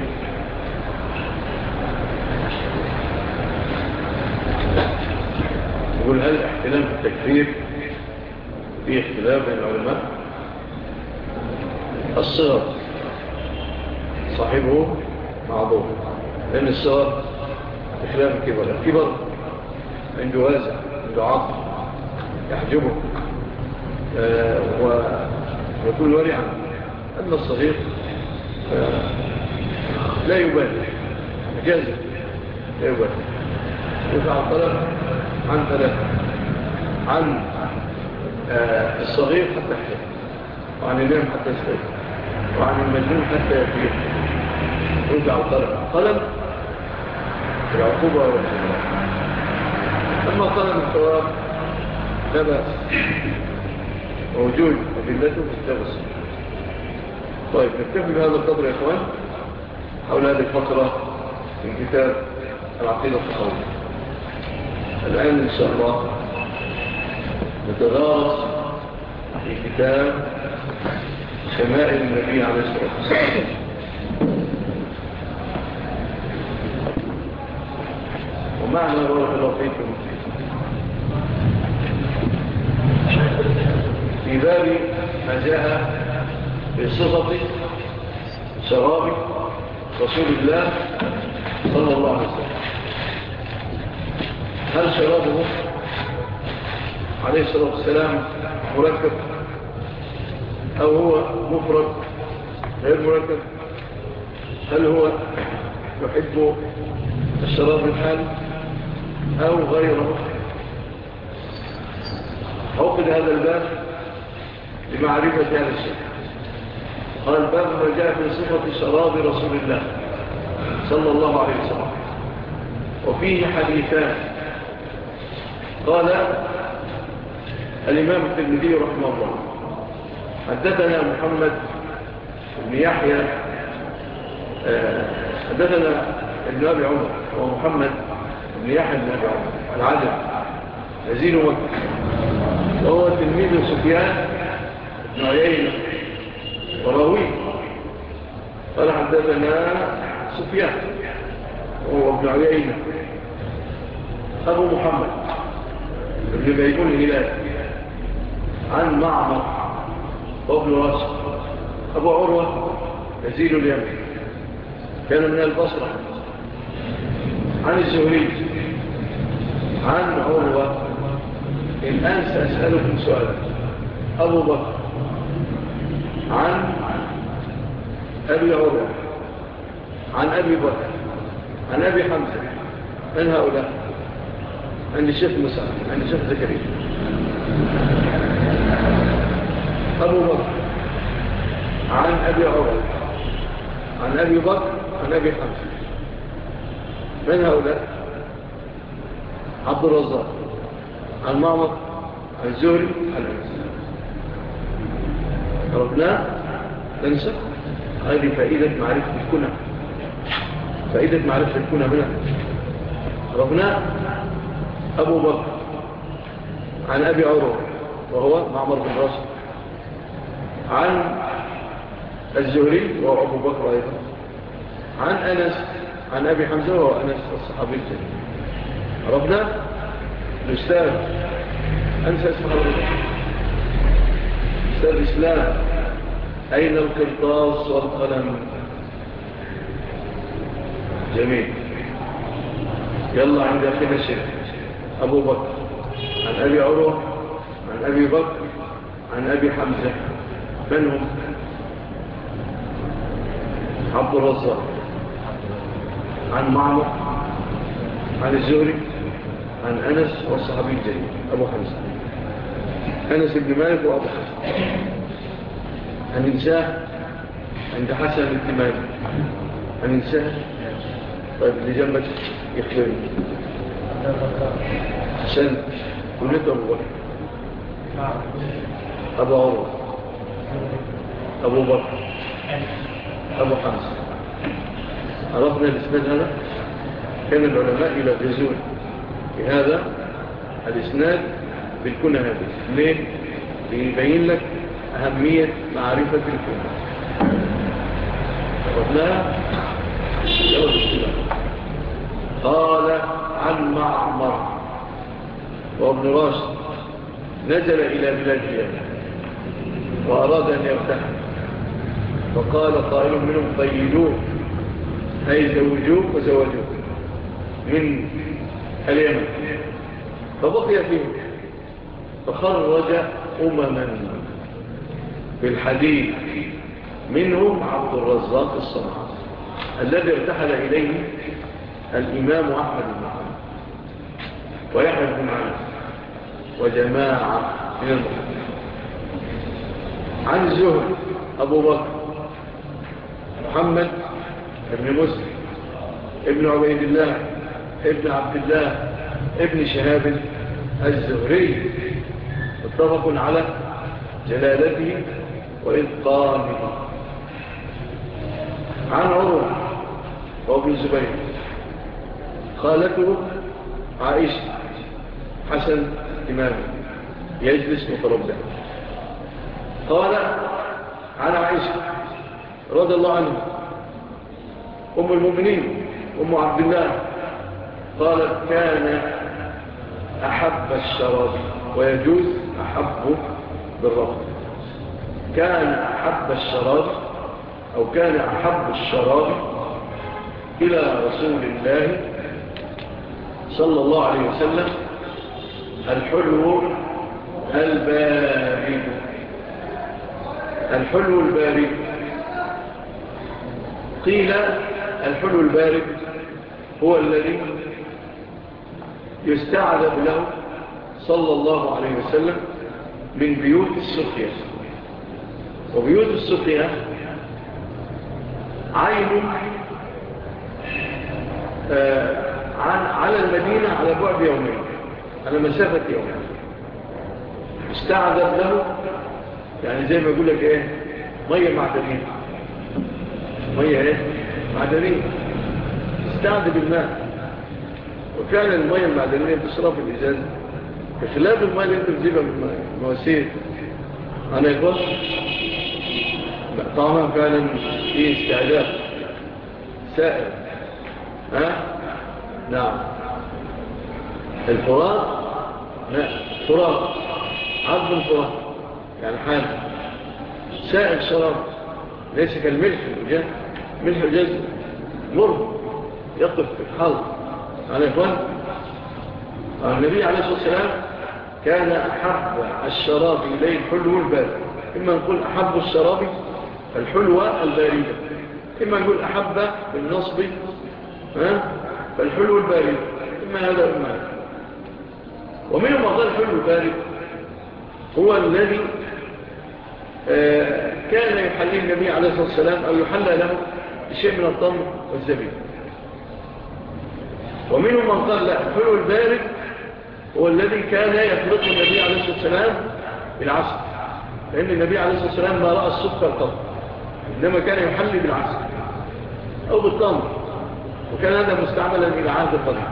يقول هل احتلام في التكفير في اختلاف بين العلماء؟ الصغر صاحبه معذور، لأن الصغر بخلاف الكبر. الكبر عنده وازع، عنده عقل يحجبه ويكون ورعا. أما الصغير لا يبالي، مجازا لا يبالي. يفعل طلب عن ثلاثة: عن الصغير حتى يحتاج، وعن النام حتى يستيقظ، وعن المجنون حتى يفيق. يرجع قلم العقوبة والجزاء. أما قلم الثواب لا بأس، موجود أدلته في كتاب السنة. طيب نكتفي بهذا القدر يا إخوان حول هذه الفقرة من كتاب العقيدة الطحاوية. الآن إن شاء الله نتدارس في كتاب شمائل النبي عليه الصلاة والسلام. ومعنى بارك الله فيكم في باب ما جاء بصفة شراب رسول الله صلى الله عليه وسلم. هل شرابه عليه الصلاة والسلام مركب أو هو مفرد غير مركب؟ هل هو يحب الشراب الحال أو غيره؟ عقد هذا الباب لمعرفة هذا الشيء. قال الباب ما جاء في صفة شراب رسول الله صلى الله عليه وسلم، وفيه حديثان. قال الإمام الترمذي رحمه الله: حدثنا محمد بن يحيى حدثنا ابن أبي عمر ومحمد بن يحيى بن أبي عمر العدل نزيل مكة، وهو تلميذ سفيان بن عيينة وراويه. قال حدثنا سفيان وهو ابن عيينة أبو محمد ابن بيكون الهلال عن معمر وابن راشد أبو عروة نزيل اليمن كان من البصرة عن الزهري عن عروة. الآن سأسألكم سؤالا: أبو بكر عن أبي عروة عن أبي بكر عن أبي حمزة، من هؤلاء؟ عند الشيخ مسعد، عند الشيخ زكريا. أبو بكر عن أبي عروة عن أبي بكر عن أبي حمزة، من هؤلاء؟ عبد الرزاق عن معمر عن الزهري عن أنس. عرفنا ننسى هذه فائدة معرفة الكنى، فائدة معرفة الكنى هنا. عرفنا أبو بكر عن أبي عروة وهو معمر بن راشد عن الزهري وهو أبو بكر أيضا عن أنس عن أبي حمزة وهو أنس الصحابي الجليل. عرفنا الأستاذ أنسى اسم حضرتك أستاذ إسلام، أين القرطاس والقلم؟ جميل. يلا عند أخينا الشيخ. أبو بكر عن أبي عروة عن أبي بكر عن أبي حمزة، من هم؟ عبد الرزاق عن معمر عن الزهري عن أنس والصحابي الجليل أبو حمزة، أنس بن مالك وأبو حمزة. هننساه عند حسن التمامي، هننساه. طيب اللي جنبك يخبرني. حسن كلته أبو بكر أبو عروة أبو بكر أبو حمزة. عرفنا الإسناد هذا؟ كان العلماء يلغزون في هذا الإسناد بالكنى هذه. ليه؟ ليبين لك أهمية معرفة الكنى. عرفناها؟ قال عن معمر وابن راشد نزل إلى بلاد اليمن وأراد أن يرتحل، فقال قائل منهم قيدوه أي زوجوه وزوجوه من اليمن، فبقي فيه فخرج أمما بالحديث منهم عبد الرزاق الصنعاني الذي ارتحل إليه الإمام أحمد بن حنبل ويحيى بن معين وجماعة من المحدثين. عن الزهري أبو بكر محمد بن مسلم ابن عبيد الله ابن عبد الله ابن شهاب الزهري متفق على جلالته وإتقانه. عن عروة وابن الزبير خالته عائشة حسن إمام يجلس متربع. قال عن عائشة رضي الله عنها أم المؤمنين أم عبد الله قالت كان أحب الشراب ويجوز أحبه بالرفض. كان أحب الشراب أو كان أحب الشراب إلى رسول الله صلى الله عليه وسلم الحلو البارد. الحلو البارد قيل الحلو البارد هو الذي يستعذب له صلى الله عليه وسلم من بيوت السقيا. وبيوت السقيا عين على المدينة على بعد يومين، على مسافة يومين. استعذب له يعني زي ما يقول لك ايه مية معدنية. مية ايه معدنية استعذب الماء. وكان المية المعدنية بتصرف الإزاز بخلاف الماء اللي انت بتجيبها من المواسير. أنا يقول طعمها فعلا فيه استعداد سائل. نعم. الفرات فرات عظم الفرات يعني حال سائل شراب ليس كالملح الجاز. ملح الجاز مر يقف في الحلق. أنا إخوان النبي عليه الصلاة والسلام كان أحب الشراب إليه الحلو البارد. إما نقول أحب الشراب الحلوة الباردة، إما نقول أحب بالنصب فالحلو البارد، إما هذا إما هذا. ومنهم أفضل الحلو البارد هو الذي كان يحليه النبي عليه الصلاة والسلام أو يحلى له بشيء من التمر والزبيب. ومنهم من قال لا الحلو البارد هو الذي كان يخلطه النبي عليه الصلاة والسلام بالعسل، لأن النبي عليه الصلاة والسلام ما رأى السكر قط، إنما كان يحلي بالعسل أو بالتمر، وكان هذا مستعملا إلى عهد القديم.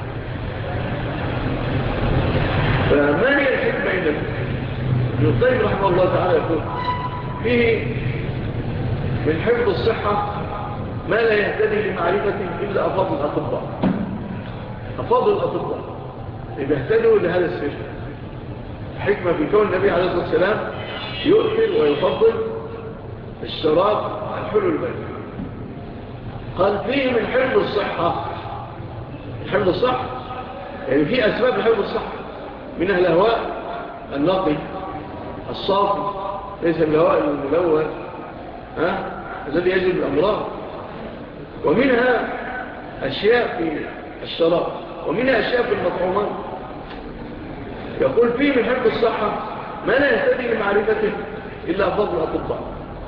فما هي الحكمة إذن؟ ابن القيم رحمه الله تعالى يقول فيه من حفظ الصحة ما لا يهتدي لمعرفته إلا أفاضل الأطباء. أفاضل الأطباء إذا اهتدوا لهذا السر. حكمة في كون النبي عليه الصلاة والسلام يؤثر ويفضل الشراب الحلو البارد. قال فيه من حفظ الصحة. حفظ الصحة يعني في أسباب حفظ الصحة، منها الهواء النقي الصافي ليس الهواء الملوث الذي يجلب الأمراض. ومنها أشياء في الشراب، ومنها أشياء في المطعومات. يقول فيه من حفظ الصحة ما لا يهتدي لمعرفته إلا فضل الأطباء.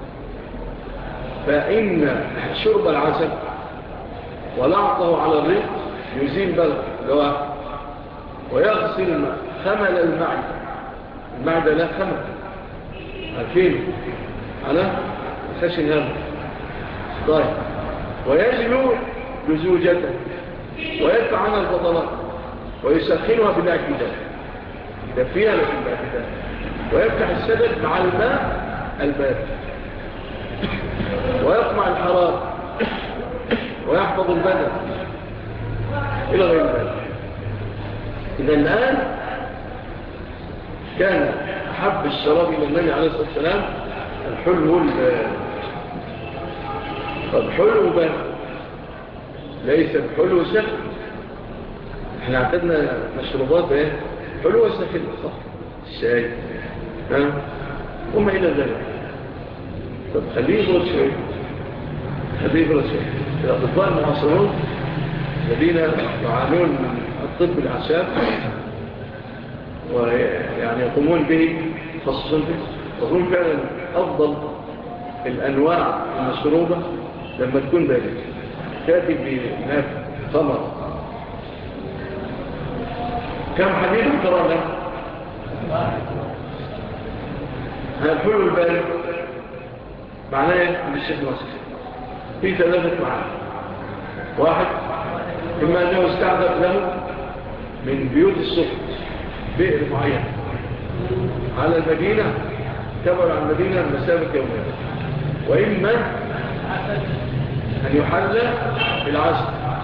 فإن شرب العسل ولعطه على الريق يزيل بلغ الجواح ويغسل خمل المعدة لا خمل عارفينه على خشن هذا طيب ويجلو لزوجته ويدفع عنها الفضلات ويسخنها بالاعتدال يدفيها لكن بالاعتدال ويفتح السدد مع الماء البارد ويقمع الحرارة ويحفظ البدن إلى غير ذلك. إذا الآن كان أحب الشراب إلى النبي عليه الصلاة والسلام الحلو البارد. طب حلو بارد ليس الحلو سخن. احنا اعتدنا مشروبات ايه حلوة سخن صح الشاي وما إلى ذلك. طب خليه يبرد شوية الأطباء المعاصرون الذين يعانون من الطب الأعشاب ويعني يقومون به خصوصا يقومون فعلا أفضل الأنواع المشروبة لما تكون باردة تأتي بناف ثمر. كم حديث قرأنا هذا الحلو البارد معناه بالشيخ مصر في ثلاثة معاني. واحد إما أنه استعدت له من بيوت السفر بئر معين على المدينة تبعد عن المدينة المسافة يومين. وإما أن يحل بالعسل.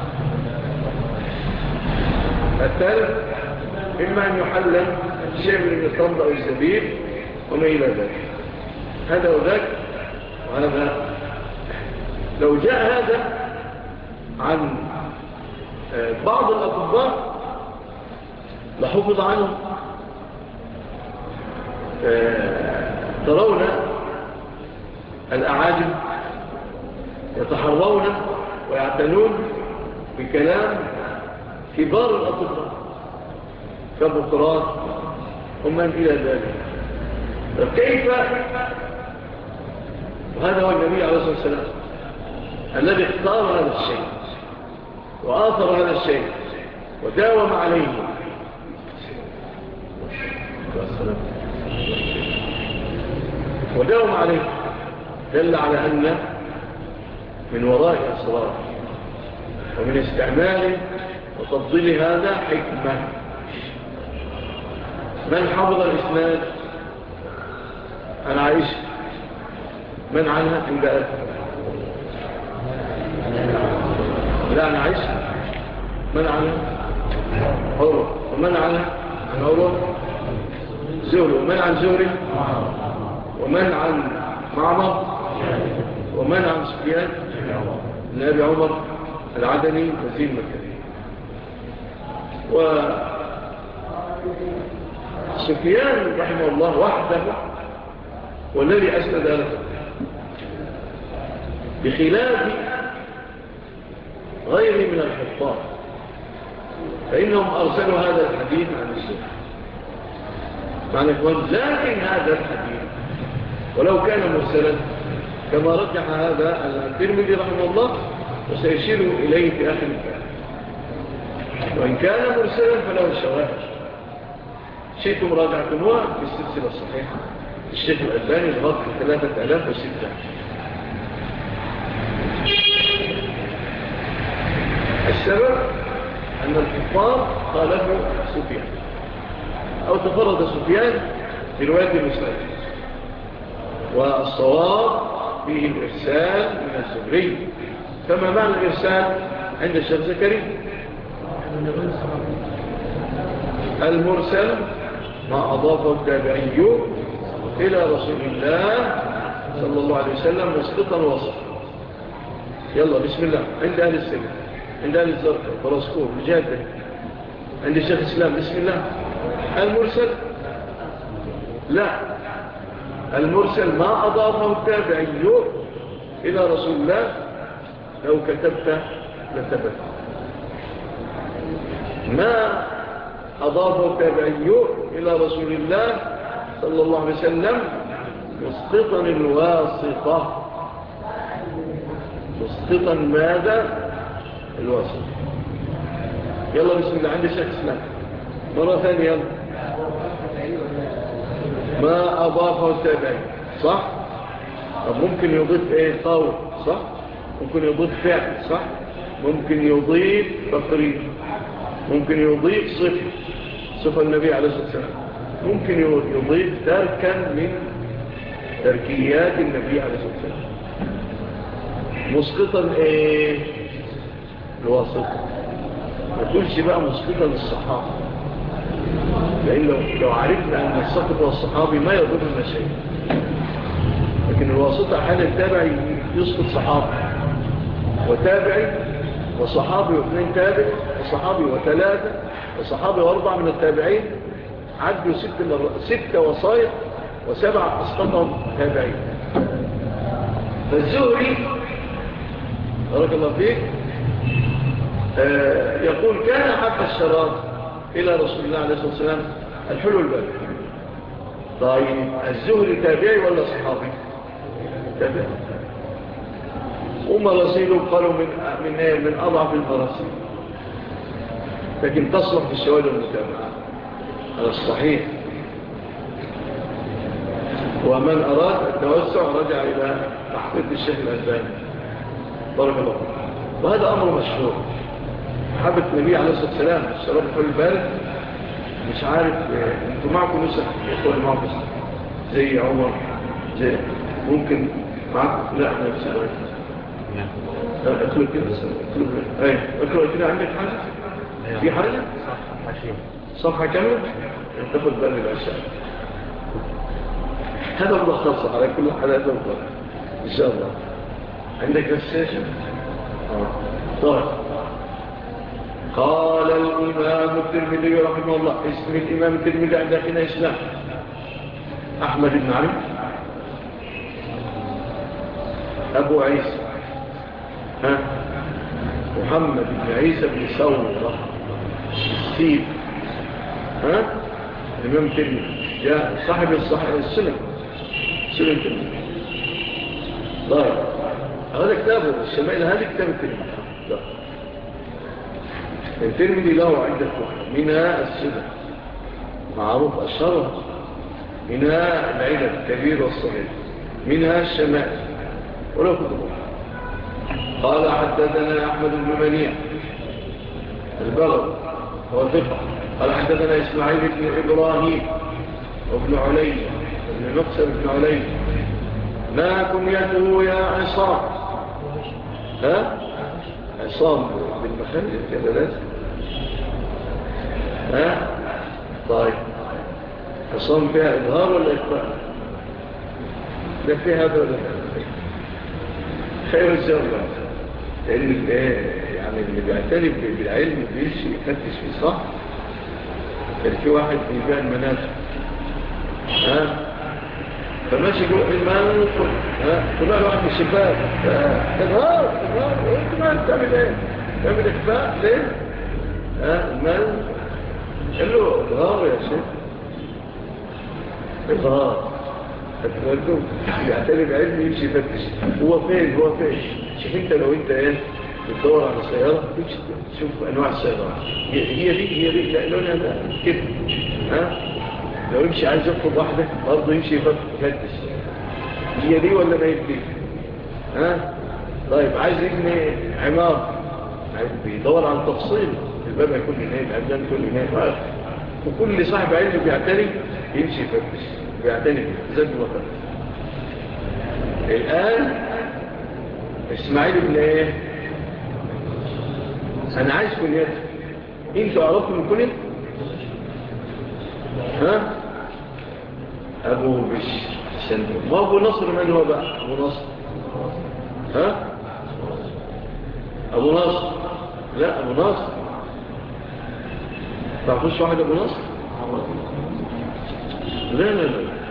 الثالث إما أن يحل شيء من التمر أو الزبيب وما إلى ذلك. هذا وذاك وهذا. لو جاء هذا عن بعض الأطباء لحفظ عنه. ترون الأعاجم يتحرون ويعتنون بكلام كبار الأطباء كبقراط ومن إلى ذلك. فكيف وهذا هو النبي عليه الصلاة والسلام الذي اختار هذا الشيء وآثر هذا الشيء وداوم عليه دل على أن من وراء أسرار ومن استعمال وتفضيل هذا حكمة. من حفظ الإسناد عن عائشة من عنها عند لا عن عائشة من عنها عروة ومن عنها عن عروة زهري ومن عن زهري ومن عن معمر ومن عن سفيان بن أبي عمر العدني وزير مكة. وسفيان رحمه الله وحده والذي أسند له بخلاف غيره من الحفاظ فإنهم أرسلوا هذا الحديث عن السنة معنى لكن هذا الحديث ولو كان مرسلا كما رجح هذا الترمذي رحمه الله وسيشير إليه في آخر الكلام. وإن كان مرسلا فله الشواهد شئتم راجعتموها في السلسلة الصحيحة الشيخ الألباني الغرب 3006. السبب أن الحفاظ خالفوا سفيان أو تفرد سفيان في رواية المسلم والصواب فيه الإرسال من الزهري. فما معنى الإرسال عند الشيخ زكريا؟ المرسل ما أضافه التابعي إلى رسول الله صلى الله عليه وسلم مسقطا وصفا. يلا بسم الله عند أهل السجن عند أهل الزرق فرسكور مجادة عند الشيخ الإسلام بسم الله. المرسل لا المرسل ما أضافه التابعي إلى رسول الله لو كتبت لثبت. ما أضافه التابعي إلى رسول الله صلى الله عليه وسلم مسقطا الواسطة. مسقطا ماذا؟ الواسطة. يلا بسم الله عندي شيخ اسلام مرة ثانية يلا. ما أضافه التابعي صح؟ طب ممكن يضيف ايه قول صح؟ ممكن يضيف فعل صح، ممكن يضيف تقرير، ممكن يضيف صفة النبي عليه الصلاة والسلام، ممكن يضيف تركا من تركيات النبي عليه الصلاة والسلام. مسقطا ايه؟ الواسطة. ما تقولش بقى مسقطا الصحابة، لأن لو عرفنا أن السقط والصحابي ما يضرنا شيء، لكن الواسطة أحيانا التابعي يسقط صحابي وتابعي وصحابي واثنين تابع وصحابي وثلاثة وصحابي واربع من التابعين، عدوا 6 وصايا و7 أسقطهم تابعين. فالزهري بارك الله فيك يقول كان حق الشراب إلى رسول الله عليه الصلاة والسلام الحلو الباب. طيب الزهري تابعي ولا صحابي؟ تابعي. ومراسيله قالوا من أضعف المراسيل، لكن تصلح في الشواهد المتابعة على الصحيح. ومن أراد التوسع رجع إلى تحقيق الشيخ الألباني بارك الله فيه. وهذا أمر مشهور. حبة النبي عليه الصلاة والسلام الشراب الحلو البارد، مش عارف انتوا معكم نسخ يقول معكم زي عمر زي ممكن معكم؟ لا احنا نفس الوقت اقرأ كده اقرأ كده. عندك حاجة؟ في حاجة؟ صفحة كاملة تاخد بالي الأشياء. هذا ملخص على كل حالات نوضح إن شاء الله. عندك السيشن؟ طيب. قال الإمام الترمذي رحمه الله، اسم الإمام الترمذي عندنا إسلام أحمد بن علي أبو عيسى محمد بن عيسى بن ثورة السيب الإمام الترمذي جاء صاحب السنن الترمذي. طيب هذا كتابه الشمائل، هذا كتاب الترمذي. الترمذي له عدة كتب، منها السنن معروف أشهرها، منها العلل الكبير والصغير، منها الشمائل ولو كتبه. قال حدثنا أحمد بن منيع البغوي هو ثقة. قال حدثنا إسماعيل بن إبراهيم وابن علي ابن مقسم بن علي. ما كنيته يا عصام؟ عصام بالمخلل كذا لازم. طيب عصام فيها إظهار ولا إخفاء؟ لا فيها هذا ولا فيها خير الزرع. لأن يعني اللي بيعتني بالعلم بيمشي يفتش فيه صح. كان في واحد بيبيع المنازل فماشي جوه المال طلع له واحد من الشباب اظهار قلت ما بتعمل ايه؟ تعمل اخفاء ليه؟ المال قال له اظهار يا شيخ اظهار. هتقول يعتني بعلم يمشي يفتش هو فين شوف انت لو انت بتدور على سيارة تمشي تشوف انواع السيارات هي دي لا لونها لا كده لو يمشي عايز يطلب واحدة برضه يمشي يفتش هي دي ولا ما يبدي. طيب عايز يبني عمار بيدور على التفصيل، الباب يكون هنا العمدان يكون هنا، وكل صاحب علم بيعتني يمشي يفتش بيعتني زي الوطن. الآن اسماعيل بن ايه؟ انا عايز كنيته. انتوا عرفتوا من كنيته؟ ابو بشر. ما ابو نصر من هو بقى؟ ابو نصر ابو نصر لا ابو نصر تعرفوش واحد ابو نصر؟ لا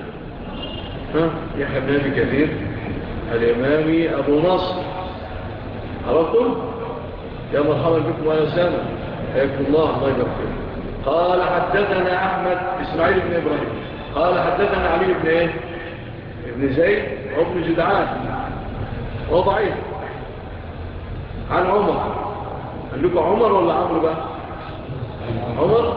يحيى بن ابي كثير الامامي ابو نصر. عرفتم؟ يا مرحبا بكم وانا سامع حياكم الله يبارك فيكم. قال حدثنا احمد اسماعيل بن ابراهيم قال حدثنا علي بن ايه؟ ابن زيد وابن جدعان وضعيف عن عمر. قال لكم عمر ولا عمرو بقى؟ عمر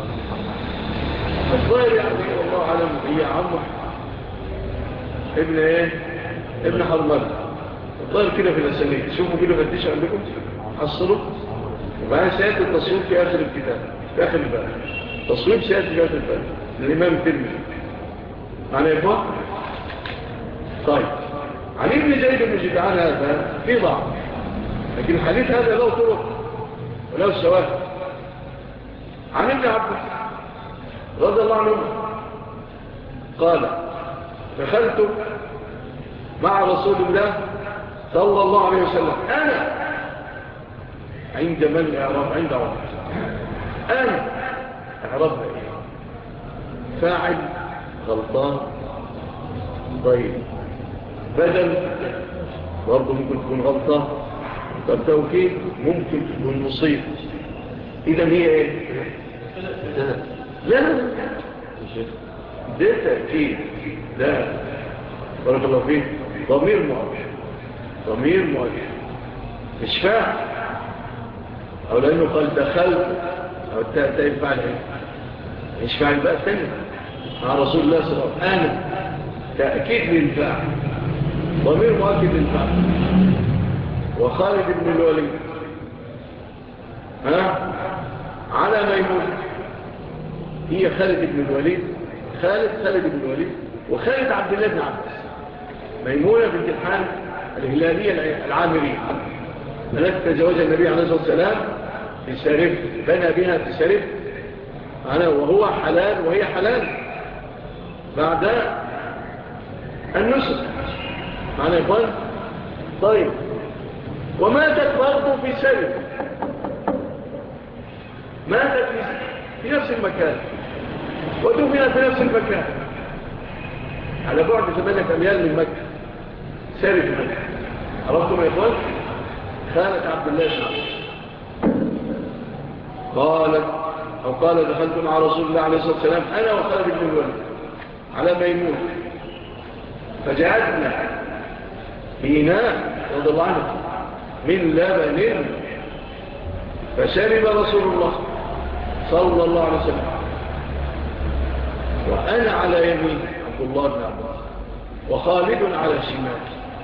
الظاهر يعني والله اعلم هي عمرو ابن ايه؟ ابن حرمله طيب كده في الأسانيد شوفوا كده فتش عندكم حصلوا وبعدين سيأتي التصويب في آخر الكتاب في آخر الباب تصويب سيأتي في آخر الباب الإمام الترمذي معنى يا إخوان طيب علي بن زيد بن جدعان هذا في ضعف لكن الحديث هذا له طرق وله شواهد عن ابن عباس رضي الله عنه قال دخلت مع رسول الله صلى الله عليه وسلم أنا عند من إعراب عند عمر أنا إعرابها إيه فاعل غلطان طيب بدل برضه ممكن تكون غلطان طب توكيد ممكن تكون مصيب إذا هي إيه لا ده تأكيد لا بارك الله فيه ضمير مؤكد مش فاهم أو لأنه قال دخلت أو التأتي فعل إيه مش فاعل بقى الثاني مع رسول الله صلى الله عليه وسلم أنا تأكيد للفعل ضمير مؤكد للفعل وخالد بن الوليد على ميمون هي خالد بن الوليد خالد بن الوليد وخالد عبد الله بن عباس ميمونة بنت الحارث الهلالية العامرية التي تزوجها النبي عليه الصلاة والسلام في سارف بنى بها في سارف وهو حلال وهي حلال بعد النسك معنا يا إخوان طيب وماتت برضه في سارف ماتت في نفس المكان ودفنت في نفس المكان على بعد 8 أميال من مكة سارف مكة عرفتم يا إخوان خالد عبد الله بن عباس قال دخلت مع رسول الله عليه الصلاة والسلام أنا وخالد بن الوليد على ميمون فجعلنا بإناء رضي الله عنه من لبن فشرب رسول الله صلى الله عليه وسلم وأنا على يمين عبد الله بن عباس وخالد على شمال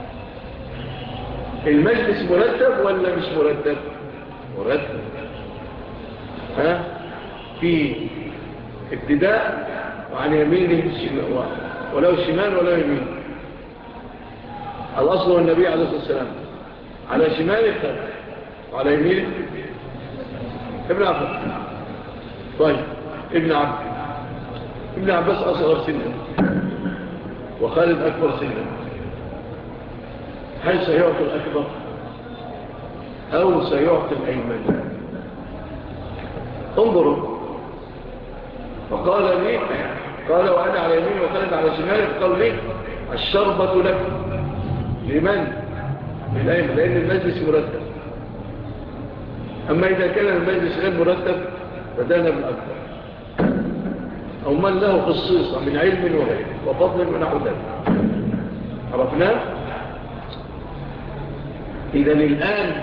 المجلس مرتب ولا مش مرتب مرتب في ابتداء وعن يمينه ولو الشمال ولا يمين الأصل هو النبي عليه الصلاة والسلام على شماله خالد وعلى يمينه ابن عباس طيب ابن عباس أصغر سنة وخالد أكبر سنة هل سيعطي الأكبر أو سيعطي الأيمن انظروا فقال لي قال وأنا على يمين وخالد على شمال فقال لي الشربة لك لمن للأيمن لأن المجلس مرتب أما إذا كان المجلس غير مرتب فدانا بالأكبر أو من له خصيصة من علم وغير وفضل ونحو ذلك عرفناه إذا الآن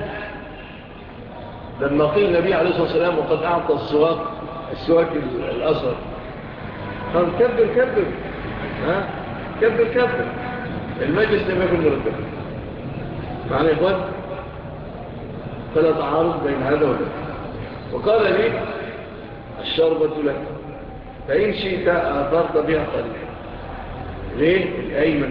لما قيل النبي عليه الصلاة والسلام وقد أعطى السواك الأصغر قال كبر المجلس لم يكن مرتب معنى يا إخوان فلا تعارض بين هذا وذلك وقال لي الشربة لك فإن شئت أثرت بها قليلا ليه؟ الأيمن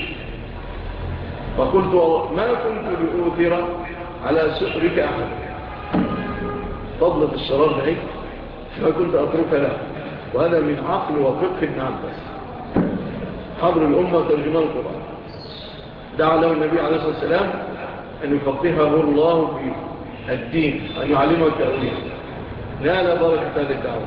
فقلت ما كنت لأؤثر على سؤرك أحد فضلة الشراب ده ما كنت أترك له وهذا من عقل وفقه ابن عباس حبر الأمة ترجمان القرآن دعا له النبي عليه الصلاة والسلام أن يفقهه الله في الدين أن يعلمه التأويل نال بركة هذه الدعوة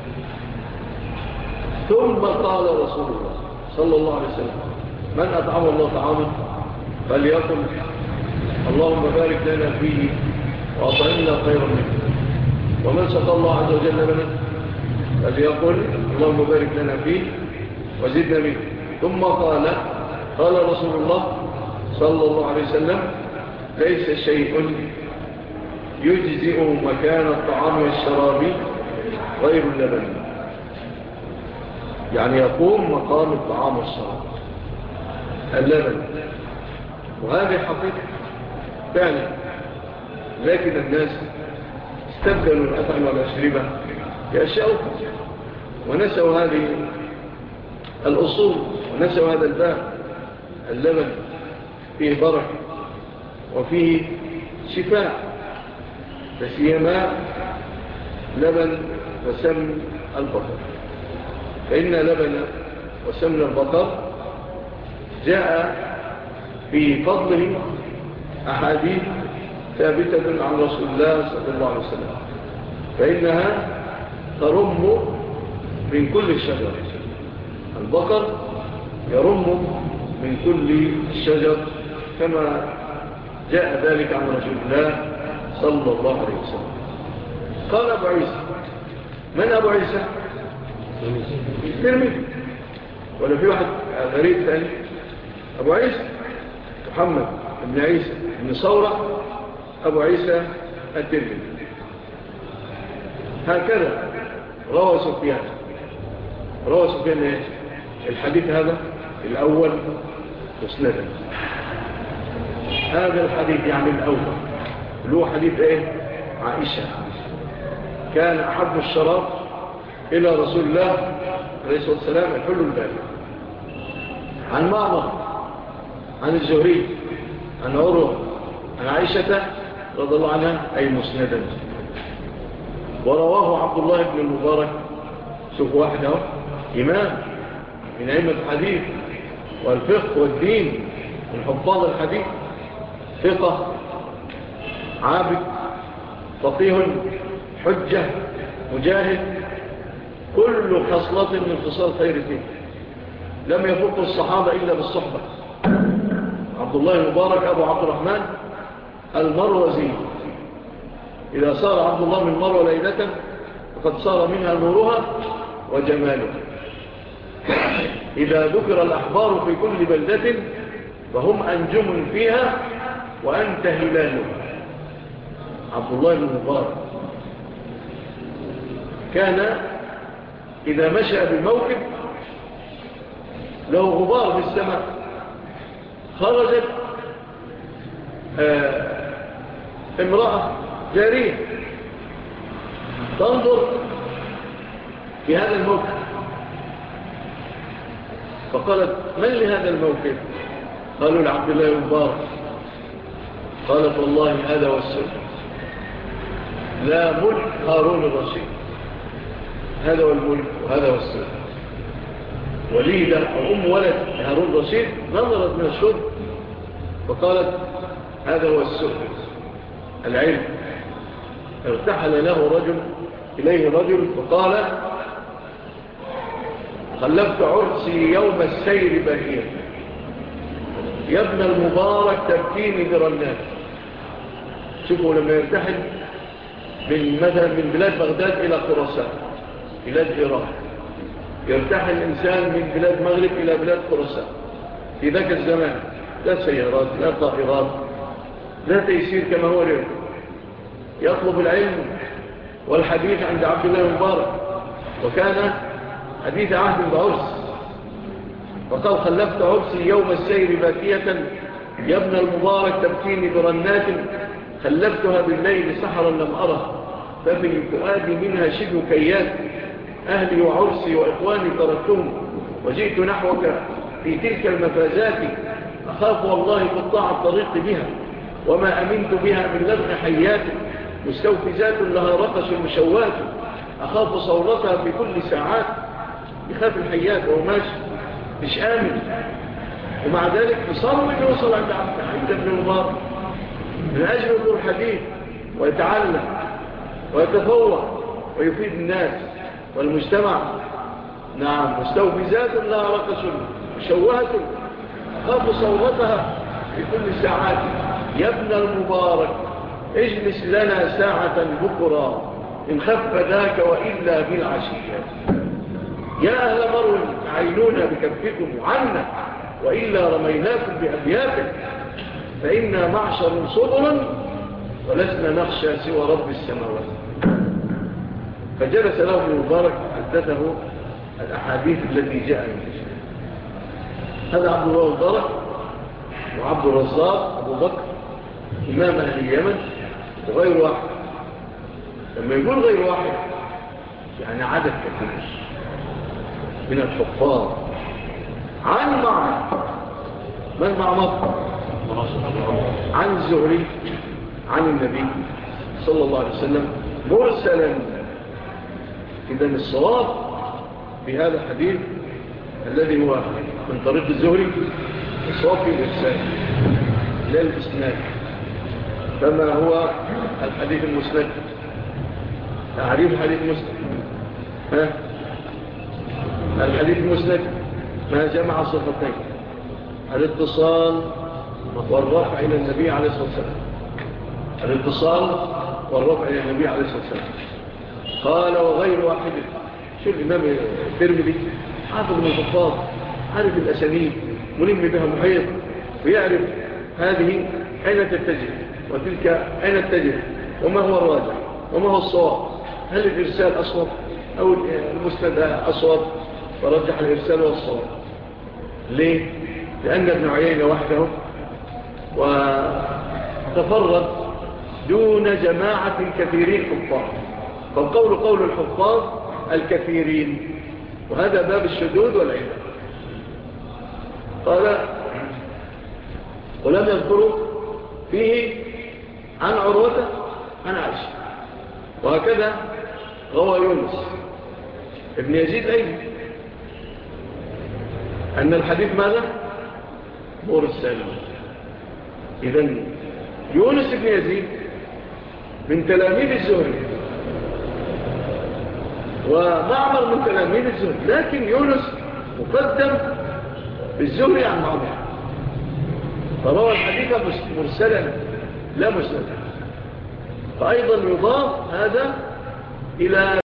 ثم قال رسول الله صلى الله عليه وسلم من أطعم الله طعامه فليقل اللهم بارك لنا فيه وأطعمنا خيرا منه ومن سقى الله عز وجل لنا فليقل اللهم بارك لنا فيه وزدنا منه ثم قال رسول الله صلى الله عليه وسلم ليس شيء يجزئ مكان الطعام والشراب غير اللبن يعني يقوم مقام الطعام والشراب اللبن وهذه حقيقة فعلا، لكن الناس استبدلوا الأطعمة والأشربة بأشياء أخرى ونسوا هذه الأصول ونسوا هذا الباب. اللبن فيه بركة وفيه شفاء، فسيما لبن وسمن البقر، فإن لبن وسمن البقر جاء في فضله أحاديث ثابتة عن رسول الله صلى الله عليه وسلم، فإنها ترم من كل الشجر. البقر يرم من كل الشجر كما جاء ذلك عن رسول الله صلى الله عليه وسلم. قال أبو عيسى، من أبو عيسى؟ الترمذي، ولا في واحد غريب ثاني؟ أبو عيسى محمد بن عيسى بن صورة أبو عيسى الترمذي. هكذا روى سفيان الحديث هذا الأول مسندا. هذا الحديث يعني الأول اللي هو حديث عائشة، كان أحب الشراب إلى رسول الله عليه الصلاة والسلام الحل البارد. عن معمر عن الزهري عن عروة عن عائشة رضي الله عنها أي مسندا. ورواه عبد الله بن المبارك، شوف واحد اهو إمام من أئمة الحديث والفقه والدين، من حفاظ الحديث، ثقة عابد فقيه حجة مجاهد، كل خصلة من خصال خير فيه، لم يفوق الصحابة إلا بالصحبة. عبد الله المبارك أبو عبد الرحمن المروزي، إذا صار عبد الله من مروة ليلة فقد صار منها نورها وجمالها. إذا ذكر الأحبار في كل بلدة فهم أنجم فيها وأنت هلاله. عبد الله المبارك كان إذا مشى بالموكب له غبار في السماء، خرجت امرأة جارية تنظر في هذا الموكب، فقالت من لهذا الموكب؟ قالوا لعبد الله المبارك. قالت والله هذا هو السر، لا ملك هارون الرشيد، هذا هو الملك وهذا هو السر. وليدة أو أم ولد هارون الرشيد نظرت من الشرب فقالت هذا هو السر العلم. ارتحل له إليه رجل فقال خلفت عرسي يوم السير باكيا، يا ابن المبارك تبكيني برنات. شوفوا لما يرتحل من بلاد بغداد إلى خراسان بلاد إيران، يرتحل الإنسان من بلاد مغرب إلى بلاد خراسان في ذاك الزمان، لا سيارات لا طائرات لا تيسير كما هو اليوم. يطلب العلم والحديث عند عبد الله المبارك، وكان حديث عهد بعرس، وقال خلفت عرسي يوم السير باكية، يا ابن المبارك تبكيني برنات، خلفتها بالليل سحرا لم أره، ففي فؤادي منها شبه كيات، أهلي وعرسي وإخواني تركتهم وجئت نحوك في تلك المفازات، أخاف والله قطاع الطريق بها وما أمنت بها من لغن حيات، مستوفزات لها رقص مشوات، أخاف صولتها في كل ساعات. يخاف الحيات وهو ماشي مش آمن، ومع ذلك يصمم أن يوصل عند عبد بن المبارك من أجل يقول حديث ويتعلم ويتفوق ويفيد الناس والمجتمع. نعم، مستوفزات لها رقص مشوهة، أخاف صولتها في كل ساعات. يا ابن المبارك اجلس لنا ساعة بكرة إن خف ذاك وإلا بالعشية. يا أهل مرو عينونا بكفكم عنا وإلا رميناكم بأبياتكم، فإنا معشر صبر ولسنا نخشى سوى رب السماوات. فجلس له ابن مبارك حدثه الأحاديث التي جاء منها. هذا عبد الله المبارك وعبد الرزاق أبو بكر إمام أهل اليمن وغير واحد. لما يقول غير واحد يعني عدد كثير من الحفاظ عن معمر. من معمر؟ عن الزهري عن النبي صلى الله عليه وسلم مرسلا. إذن الصواب بهذا الحديث الذي هو من طريق الزهري الصواب في الإرسال لا الإسناد. فما هو الحديث المسند؟ تعريف حديث مسند. الحديث المسند ما جمع صفتين: الاتصال والرفع إلى النبي عليه الصلاة والسلام. الاتصال والرفع إلى النبي عليه الصلاة والسلام. قال وغير واحد. شو الإمام الترمذي حافظ من الحفاظ، عارف الأسانيد، ملم بها محيط، ويعرف هذه أين تتجه وتلك أين تتجه، وما هو الراجع وما هو الصواب. هل الإرسال أصوب أو المسند أصوب؟ ورجح الإرسال والصواب. ليه؟ لأن ابن عيينة وحده وتفرد دون جماعة كثيرين حفاظ، فالقول قول الحفاظ الكثيرين، وهذا باب الشذوذ والعلم. قال ولم يذكروا فيه عن عروة عن عائشة. وهكذا روى يونس ابن يزيد أيضا أن الحديث ماذا؟ مرسل. إذن يونس ابن يزيد من تلاميذ الزهري ومعمر من تلاميذ الزهري، لكن يونس مقدم بالزهري عن معمر، فروى الحديث مرسلا لا مسندا. فأيضا يضاف هذا إلى